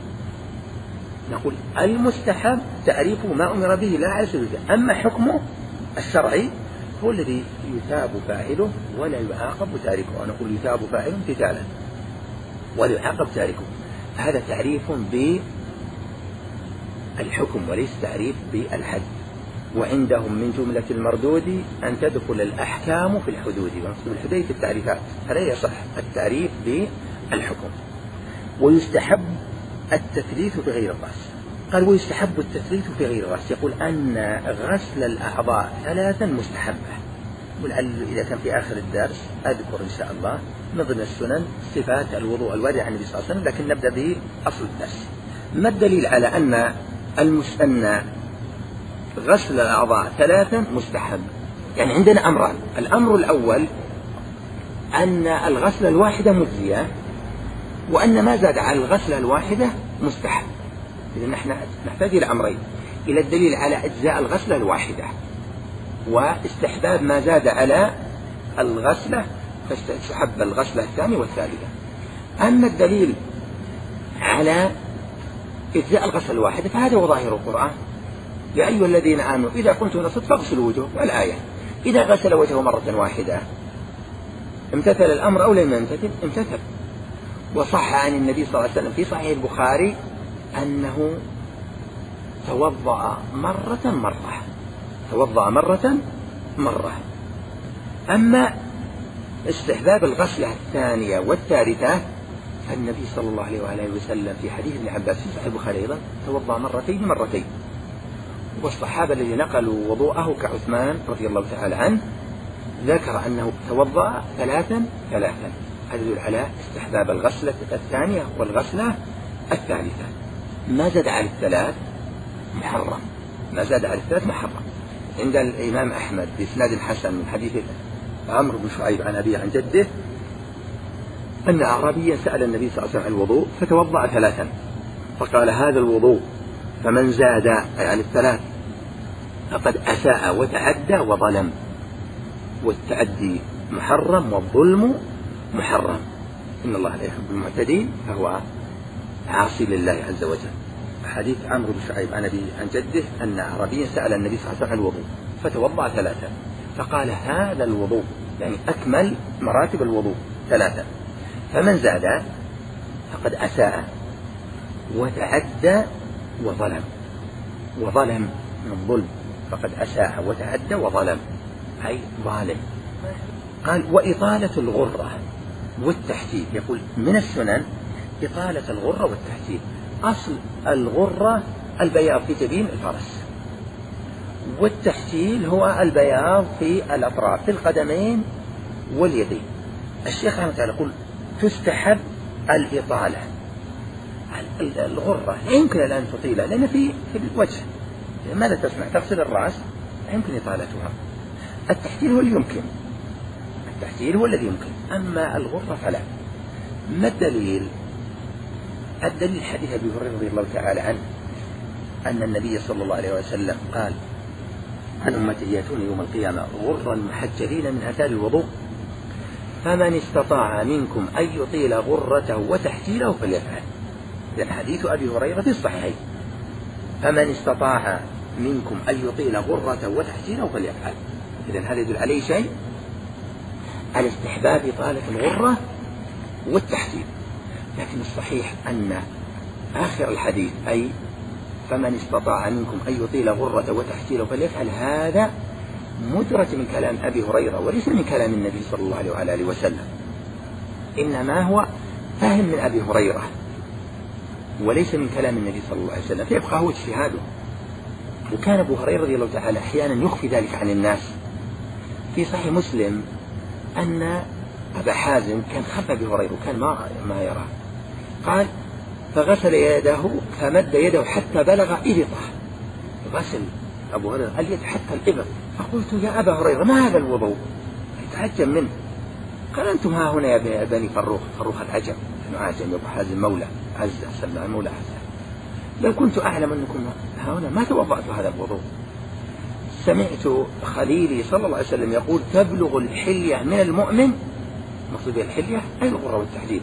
نقول المستحب تعريفه ما أمر به لا على سبيل الإلزام، أما حكمه الشرعي هو الذي يثاب فاعله ولا يعاقب تاركه. نقول يثاب فاعله امتثالا ولا يعاقب تاركه. هذا تعريف بالحكم وليس تعريف بالحد. وعندهم من جملة المردود أن تدخل الأحكام في الحدود، ونقصد الحدود في التعريفات، فلا يصح التعريف بالحكم. ويستحب التثليث في غير الرأس. قال: ويستحب التثليث في غير الرأس، يقول أن غسل الأعضاء ثلاثا مستحبة. ولعل إذا كان في آخر الدرس أذكر إن شاء الله من ضمن السنن صفات الوضوء الواردة عن النبي صلى الله عليه وسلم، لكن نبدأ بأصل الدرس. ما الدليل على أن المسنى غسل الأعضاء ثلاثا مستحب. يعني عندنا أمران. الأمر الأول أن الغسل الواحدة مجزية، وأن ما زاد على الغسل الواحدة مستحب. إذا نحن نحتاج إلى أمرين: إلى الدليل على إجزاء الغسلة الواحدة، واستحباب ما زاد على الغسلة فاستحب الغسلة الثانية والثالثة. أما الدليل على إجزاء الغسلة الواحدة فهذا هو ظاهر القرآن: يا أيها الذين آمنوا إذا كنتم نصت فاغسلوا وجوهكم، والآية. إذا غسل وجهه مرة واحدة امتثل الأمر أو لم يمتثل؟ امتثل. وصح عن النبي صلى الله عليه وسلم في صحيح البخاري أنه توضأ مرة مرة توضأ مرة مرة. أما استحباب الغسلة الثانية والثالثة فالنبي صلى الله عليه وآله وسلم في حديث ابن عباس في صحيح البخاري أيضا توضأ مرتين مرتين. والصحابة الذين نقلوا وضوءه كعثمان رضي الله تعالى عنه ذكر أنه توضأ ثلاثا ثلاثا. هذا يدل على استحباب الغسلة الثانية والغسلة الثالثة. ما زاد على الثلاث محرم، ما زاد على الثلاث محرم. عند الإمام أحمد بإسناد حسن من حديث عمرو بن شعيب عن أبيه عن جده أن أعرابيا سأل النبي صلى الله عليه وسلم عن الوضوء فتوضأ ثلاثا، فقال: هذا الوضوء فمن زاد يعني الثلاث فقد أساء وتعدى وظلم، والتعدي محرم والظلم محرم، إن الله لا يحب المعتدين فهو عاصي لله عز وجل. حديث عمرو بن شعيب عن أبيه عن جده أن أعرابيا سأل النبي صلى الله عليه وسلم عن الوضوء فتوضأ ثلاثا، فقال: هذا الوضوء يعني أكمل مراتب الوضوء ثلاثا، فمن زاد فقد أساء وتعدى وظلم. وظلم من الظلم، فقد أساء وتعدى وظلم أي ظالم. قال: وإطالة الغرة والتحسين. يقول من السنن إطالة الغرة والتحسين. أصل الغرة البياض في جبين الفرس، والتحسين هو البياض في الأطراف في القدمين واليدين. الشيخ رحمه الله يقول: تستحب الإطالة. الغرة يمكن الآن تطيلها لأن في في الوجه، ماذا تصنع؟ تغسل الرأس، يمكن إطالتها. التحسين هو اللي يمكن، التحسين هو الذي يمكن، أما الغرة فلا. ما الدليل؟ الدليل حديث أبي هريرة رضي الله تعالى عنه أن النبي صلى الله عليه وسلم قال عن أمتي: يأتون يوم القيامة غرا محجلين من آثار الوضوء، فمن استطاع منكم أن يطيل غرته وتحجيله فليفعل. إذن حديث أبي هريرة في الصحيحين: فمن استطاع منكم أن يطيل غرته وتحجيله فليفعل. إذن هذا يدل عليه شيء؟ على استحباب إطالة الغرة والتحجيل. لكن الصحيح أن آخر الحديث أي فمن استطاع منكم أن يطيل غرته وتحجيله فليفعل، هذا مدرج من كلام أبي هريرة وليس من كلام النبي صلى الله عليه وآله وسلم، إنما هو فهم من أبي هريرة وليس من كلام النبي صلى الله عليه وسلم، فيبقى هو اجتهاده. وكان أبو هريرة رضي الله تعالى أحيانا يخفي ذلك عن الناس. في صحيح مسلم أن أبا حازم كان خلف أبي هريرة وكان ما ما يراه، قال: فغسل يده فمد يده حتى بلغ إبطه. غسل أبو هريرة اليد حتى الإبط. فقلت: يا أبا هريرة ما هذا الوضوء؟ يتعجب منه. قال: أنتم ها هنا يا بني فروخ، فروخ العجم، ابن عاجم أبو حازم مولى عزة سمع مولى عزة، لو كنت أعلم أنكم ها هنا ما توضأت هذا الوضوء. سمعت خليلي صلى الله عليه وسلم يقول: تبلغ الحلية من المؤمن، مقصود الحلية أي الغرة والتحجيل،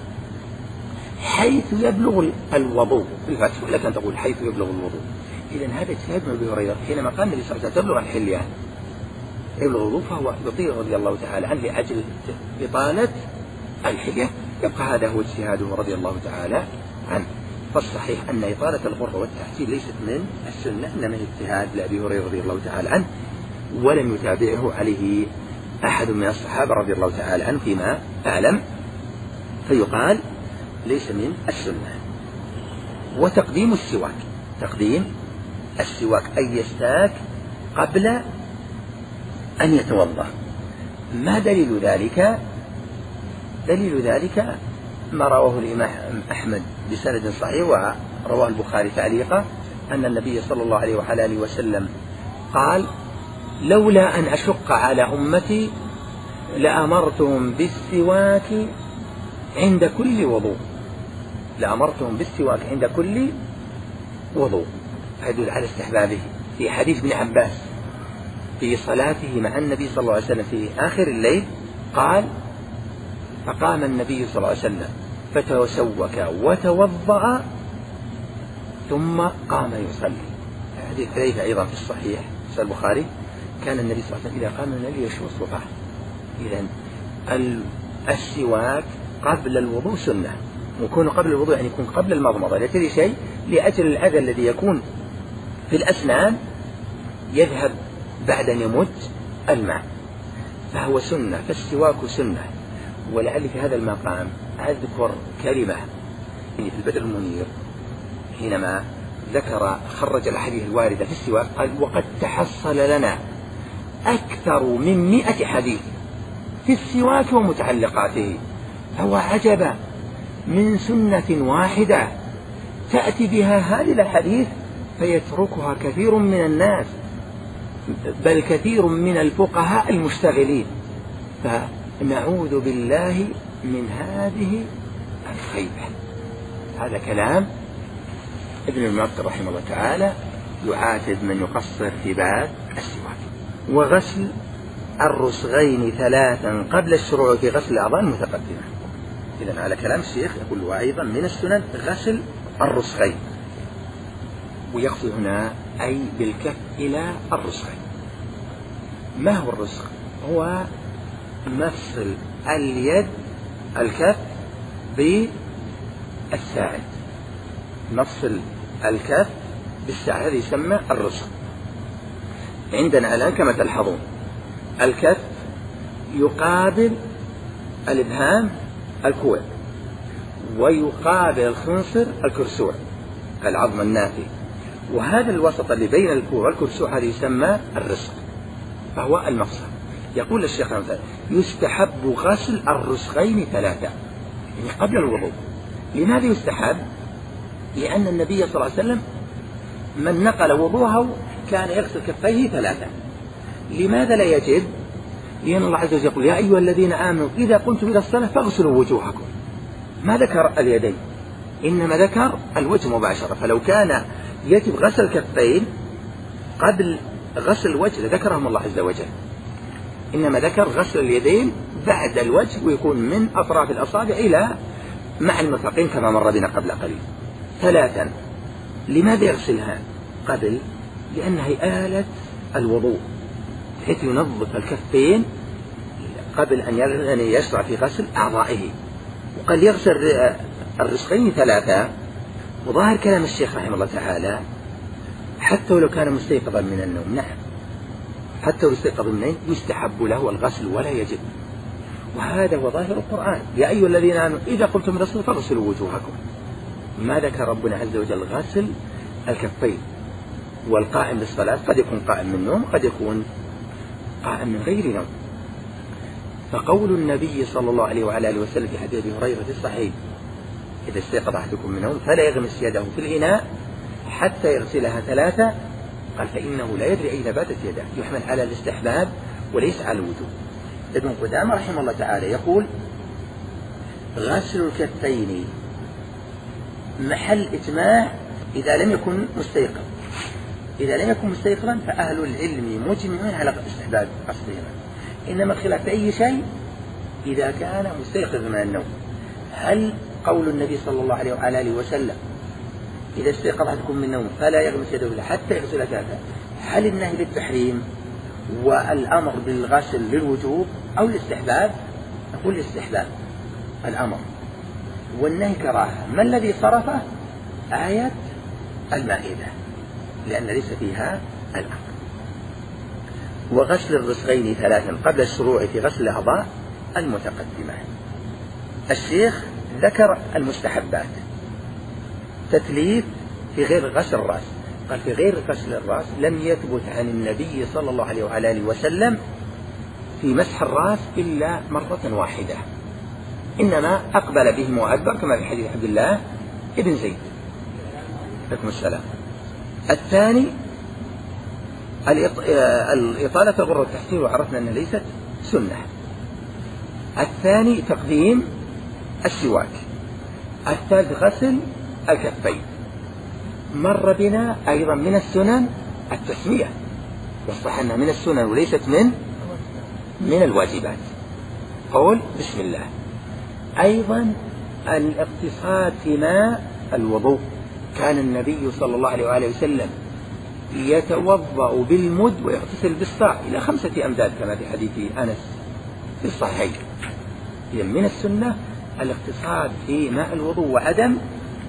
حيث يبلغ الوضوء بالفتح، ولكن تقول حيث يبلغ الوضوء. إذن هذا اجتهاد من أبي هريرة حينما قال النبي صلى الله عليه وسلم تبلغ الحلية يبلغ الوضوء، فهو يطيع رضي الله تعالى عنه لأجل إطالة الحلية. يبقى هذا هو اجتهاده رضي الله تعالى عنه. فالصحيح أن إطالة الغرة والتحجيل ليست من السنة، إنما اجتهاد لأبي هريرة رضي الله تعالى عنه، ولم يتابعه عليه أحد من الصحابة رضي الله تعالى عنه فيما أعلم، فيقال ليس من السنة. وتقديم السواك، تقديم السواك أي يستاك قبل أن يتوضأ. ما دليل ذلك؟ دليل ذلك ما رواه الإمام أحمد بسند صحيح ورواه البخاري تعليقا أن النبي صلى الله عليه وآله وسلم قال لولا أن أشق على أمتي لأمرتهم بالسواك عند كل وضوء لأمرتهم بالسواك عند كل وضوء يدل على استحبابه. في حديث ابن عباس في صلاته مع النبي صلى الله عليه وسلم في آخر الليل قال فقام النبي صلى الله عليه وسلم فتسوك وتوضأ ثم قام يصلي. هذه الحديث أيضا في الصحيح في البخاري كان النبي صلى الله عليه وسلم إذا قام من الليل يشوف الصباح. إذن السواك قبل الوضوء سنة، يكون قبل الوضوء يعني يكون قبل المضمضة لكل شيء لأجل الأذى الذي يكون في الأسنان يذهب بعد أن يمت الماء، فهو سنة، فالسواك سنة. ولعل في هذا المقام أذكر كلمة في البدر المنير حينما ذكر خرج الأحاديث الواردة في السواك قال وقد تحصل لنا أكثر من مئة حديث في السواك ومتعلقاته، فهو عجب من سنة واحدة تأتي بها هذه الحديث فيتركها كثير من الناس بل كثير من الفقهاء المشتغلين، فنعوذ بالله من هذه الخيبة. هذا كلام ابن المقدم رحمه الله تعالى يعاتب من يقصر في باب السواك. وغسل الرسغين ثلاثا قبل الشروع في غسل الأعضاء المتقدمة. إذن على كلام الشيخ يقول وأيضا من السنن غسل الرسغين، ويقصد هنا أي بالكف إلى الرسغين. ما هو الرسغ؟ هو مفصل اليد الكف بالساعد، مفصل الكف بالساعد هذا يسمى الرسغ. عندنا الآن كما تلحظون الكف يقابل الإبهام الكوع، ويقابل الخنصر الكرسوع العظم الناتي، وهذا الوسط اللي بين الكوع والكرسوع هذا يسمى الرسغ، فهو المفصل. يقول الشيخ مثلا يستحب غسل الرسغين ثلاثة يعني قبل الوضوء. لماذا يستحب؟ لأن النبي صلى الله عليه وسلم من نقل وضوءه كان يغسل كفيه ثلاثة. لماذا لا يجب؟ لأن الله عز وجل يقول يا أيها الذين آمنوا إذا قمتم إلى الصلاة فاغسلوا وجوهكم، ما ذكر اليدين إنما ذكر الوجه مباشرة، فلو كان يجب غسل الكفين قبل غسل الوجه لذكرهم الله عز وجل، إنما ذكر غسل اليدين بعد الوجه ويكون من أطراف الأصابع إلى مع المرفقين كما مر بنا قبل قليل. ثلاثا لماذا يغسلها قبل؟ لأنها آلة الوضوء بحيث ينظف الكفين قبل أن يشرع في غسل أعضائه. وقال يغسل الرسغين ثلاثة، وظاهر كلام الشيخ رحمه الله تعالى حتى ولو كان مستيقظا من النوم، نعم حتى ولو استيقظ من النوم يستحب له الغسل ولا يجب، وهذا هو ظاهر القرآن يا أيها الذين آمنوا إذا قمتم إلى الصلاة فاغسلوا وجوهكم. ما ذكر ربنا عز وجل غسل الكفين. والقائم بالصلاة قد يكون قائم من نوم قد يكون قائم من غير نوم. فقول النبي صلى الله عليه وعلى آله وسلم في حديث أبي هريرة الصحيح إذا استيقظ أحدكم من نوم فلا يغمس يده في الإناء حتى يغسلها ثلاثة، قال فإنه لا يدري أين باتت يده، يحمل على الاستحباب وليس على الوجوب. ابن قدامة رحمه الله تعالى يقول غسل الكفين محل إجماع إذا لم يكن مستيقظ. إذا لم يكن مستيقظا فأهل العلم مجمعون على استحباب غسلهما، إنما الخلاف في أي شيء إذا كان مستيقظ من النوم. هل قول النبي صلى الله عليه وعلى آله وسلم إذا استيقظ أحدكم من النوم فلا يغمس يده حتى يغسل ثلاثة، هل النهي للتحريم والأمر بالغسل للوجوب أو الاستحباب؟ نقول الاستحباب الأمر، والنهي كراهة. ما الذي صرفه؟ آية المائدة، لأن ليس فيها الأمر. وغسل الرسغين ثلاثا قبل الشروع في غسل الأعضاء المتقدمة. الشيخ ذكر المستحبات تثليث في غير غسل الرأس، قال في غير غسل الرأس لم يثبت عن النبي صلى الله عليه وعلى آله وسلم في مسح الرأس إلا مرة واحدة، إنما أقبل بهم وأدبر كما في حديث عبد الله ابن زيد عليكم السلام. الثاني الإطالة تضر التحسين، وعرفنا أنها ليست سنة. الثاني تقديم السواك. الثالث غسل الكفين. مر بنا أيضا من السنن التسمية، والصح أنها من السنن وليست من من الواجبات، قول بسم الله. أيضا الاقتصاد في ماء الوضوء، كان النبي صلى الله عليه وآله وسلم يتوضأ بالمد ويغتسل بالصاع إلى خمسة أمداد كما في حديث أنس في الصحيحين. من السنة الاقتصاد في ماء الوضوء وعدم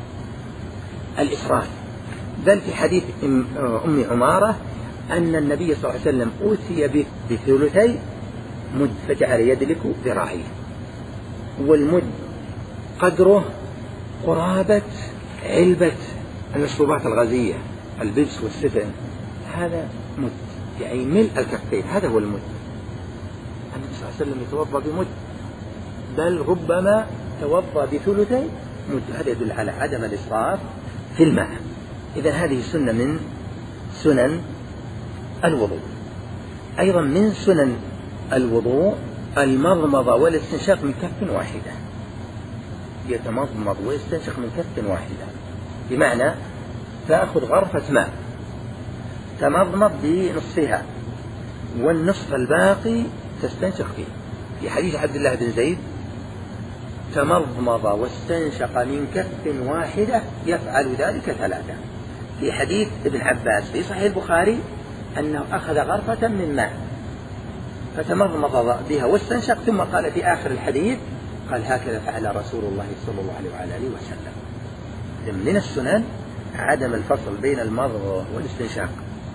الإسراف. بل في حديث أم عمارة أن النبي صلى الله عليه وسلم أوتي بثلثي مد فجعل يدلك ذراعيه، والمد قدره قرابة علبة المشروبات الغازية، البيبس والسفن، هذا مد يعني ملء الكفين، هذا هو المد. النبي صلى الله عليه وسلم يتوضأ بمد، بل ربما توضأ بثلثي مد. هذا يدل على عدم الإسراف في الماء. إذا هذه سنة من سنن الوضوء. أيضا من سنن الوضوء المضمضة والاستنشاق من كف واحدة، يتمضمض ويستنشق من كف واحدة، بمعنى تأخذ غرفة ماء تمضمض بنصفها والنصف الباقي تستنشق فيه. في حديث عبد الله بن زيد تمضمض واستنشق من كف واحدة يفعل ذلك ثلاثة. في حديث ابن عباس في صحيح البخاري أنه أخذ غرفة من ماء فتمضمض بها واستنشق، ثم قال في آخر الحديث قال هكذا فعل رسول الله صلى الله عليه وآله وسلم. من السنن عدم الفصل بين المضغ والاستنشاق،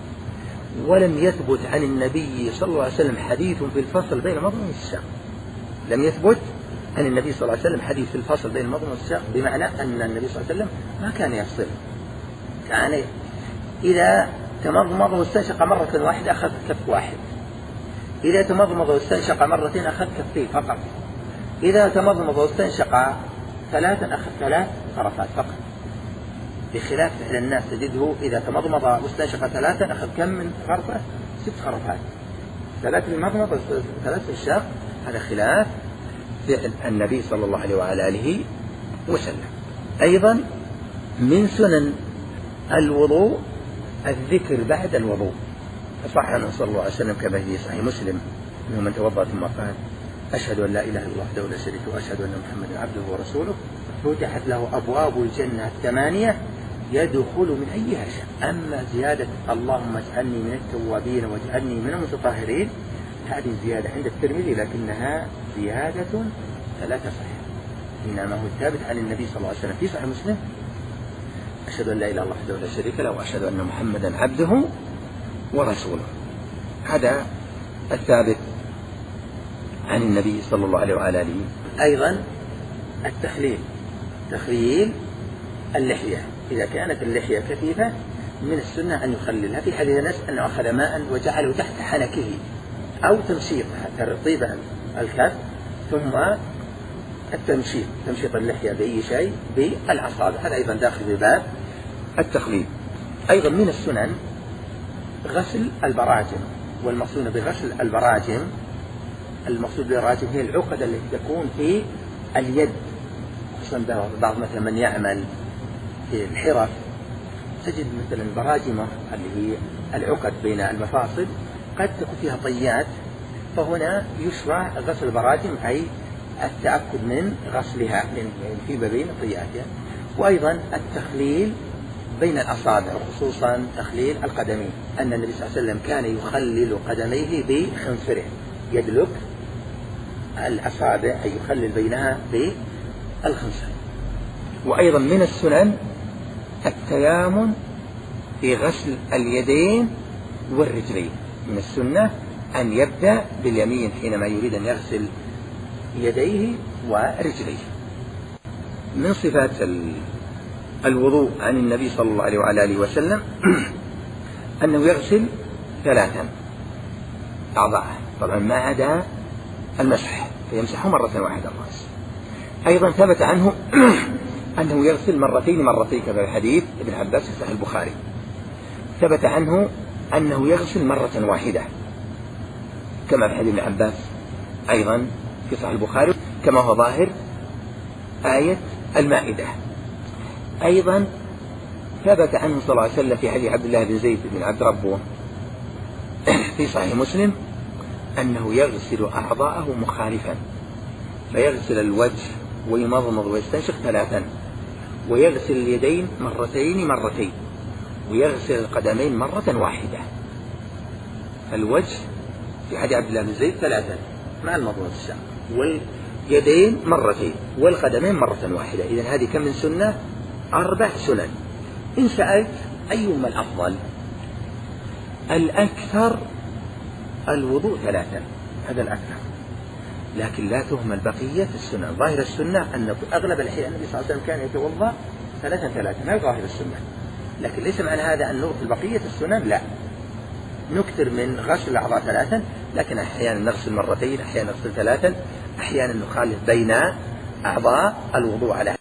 ولم يثبت عن النبي صلى الله عليه وسلم حديث في الفصل بين المضغ والاستنشاق. لم يثبت عن النبي صلى الله عليه وسلم حديث في الفصل بين المضغ والاستنشاق، بمعنى أن النبي صلى الله عليه وسلم ما كان يفصل، كان إذا تمضمض واستنشق مرة واحدة أخذ كف واحد، إذا تمضمض واستنشق مرتين أخذ كفين فقط، إذا تمضمض واستنشق ثلاثا أخذ ثلاث غرفات فقط. بخلاف فعل الناس تجده إذا تمضمض واستنشق ثلاثا أخذ كم من غرفة؟ ست غرفات، ثلاث للمضمض وثلاث للشاق. هذا خلاف فعل النبي صلى الله عليه وآله وسلم. أيضا من سنن الوضوء الذكر بعد الوضوء، صح عنه صلى الله عليه وسلم كما في صحيح مسلم أنه من توضأ ثم قال أشهد أن لا إله إلا الله وحده لا شريك له وأشهد أن محمدا عبده ورسوله فتحت له أبواب الجنة الثمانية يدخل من أيها شاء. أما زيادة اللهم اجعلني من التوابين واجعلني من المتطهرين، هذه زيادة عند الترمذي لكنها زيادة لا تصح، إنما هو الثابت عن النبي صلى الله عليه وسلم في صحيح مسلم أشهد أن لا إله إلا الله وحده لا شريك له وأشهد أن محمدا عبده ورسوله. هذا الثابت عن النبي صلى الله عليه وآله. أيضا التخليل، تخليل اللحية، إذا كانت اللحية كثيفة من السنة أن يخللها. في حديث أنس أنه أخذ ماء وجعله تحت حنكه أو تمشيطها، ترطيب الكف ثم التمشيط، تمشيط اللحية بأي شيء بالأصابع، هذا أيضا داخل في باب التخليل. أيضا من السنن غسل البراجم، والمقصود بغسل البراجم المقصود بالبراجم هي العقد التي تكون في اليد، خصوصا بعض مثلا من يعمل في الحرف تجد مثلا براجمة اللي هي العقد بين المفاصل قد تكون فيها طيات، فهنا يشرع غسل البراجم أي التأكد من غسلها في بين طياتها. وأيضا التخليل بين الأصابع، خصوصا تخليل القدمين، أن النبي صلى الله عليه وسلم كان يخلل قدميه بخنصره، يدلك الأصابع أي يخلل بينها بالخنصر. وأيضا من السنن التيامن في غسل اليدين والرجلين، من السنة أن يبدأ باليمين حينما يريد أن يغسل يديه ورجليه. من صفات الوضوء عن النبي صلى الله عليه وآله وسلم أنه يغسل ثلاثا أعضاءه، طبعا ما عدا المسح فيمسحه مرة واحدة الرأس. أيضا ثبت عنه أنه يغسل مرتين مرتين كما في حديث ابن عباس في صحيح البخاري. ثبت عنه أنه يغسل مرة واحدة، كما في حديث ابن عباس أيضا في صحيح البخاري، كما هو ظاهر آية المائدة. أيضا ثبت عنه صلى الله عليه وسلم في حديث عبد الله بن زيد بن عبد ربه في صحيح مسلم أنه يغسل أعضاءه مخالفا، فيغسل الوجه ويمضمض ويستنشق ثلاثا، ويغسل اليدين مرتين مرتين، ويغسل القدمين مرة واحدة. الوجه في حديث عبد الله بن زيد ثلاثا مع المضمضة والشاق، واليدين مرتين، والقدمين مرة واحدة. إذن هذه كم من سنة؟ أربع سنن. إن سألت أيهما الأفضل؟ الأكثر الوضوء ثلاثا، هذا الأكثر، لكن لا تهمل بقية السنة. ظاهر السنة أن أغلب الأحيان النبي صلى الله عليه وسلم كان يتوضأ ثلاثا ثلاثا، هذا ظاهر السنة، لكن ليس معنى هذا أن نغفل بقية السنن، لا، نكثر من غسل الأعضاء ثلاثا، لكن أحيانا نغسل مرتين، أحيانا نغسل ثلاثا، أحيانا نخالف بين أعضاء الوضوء على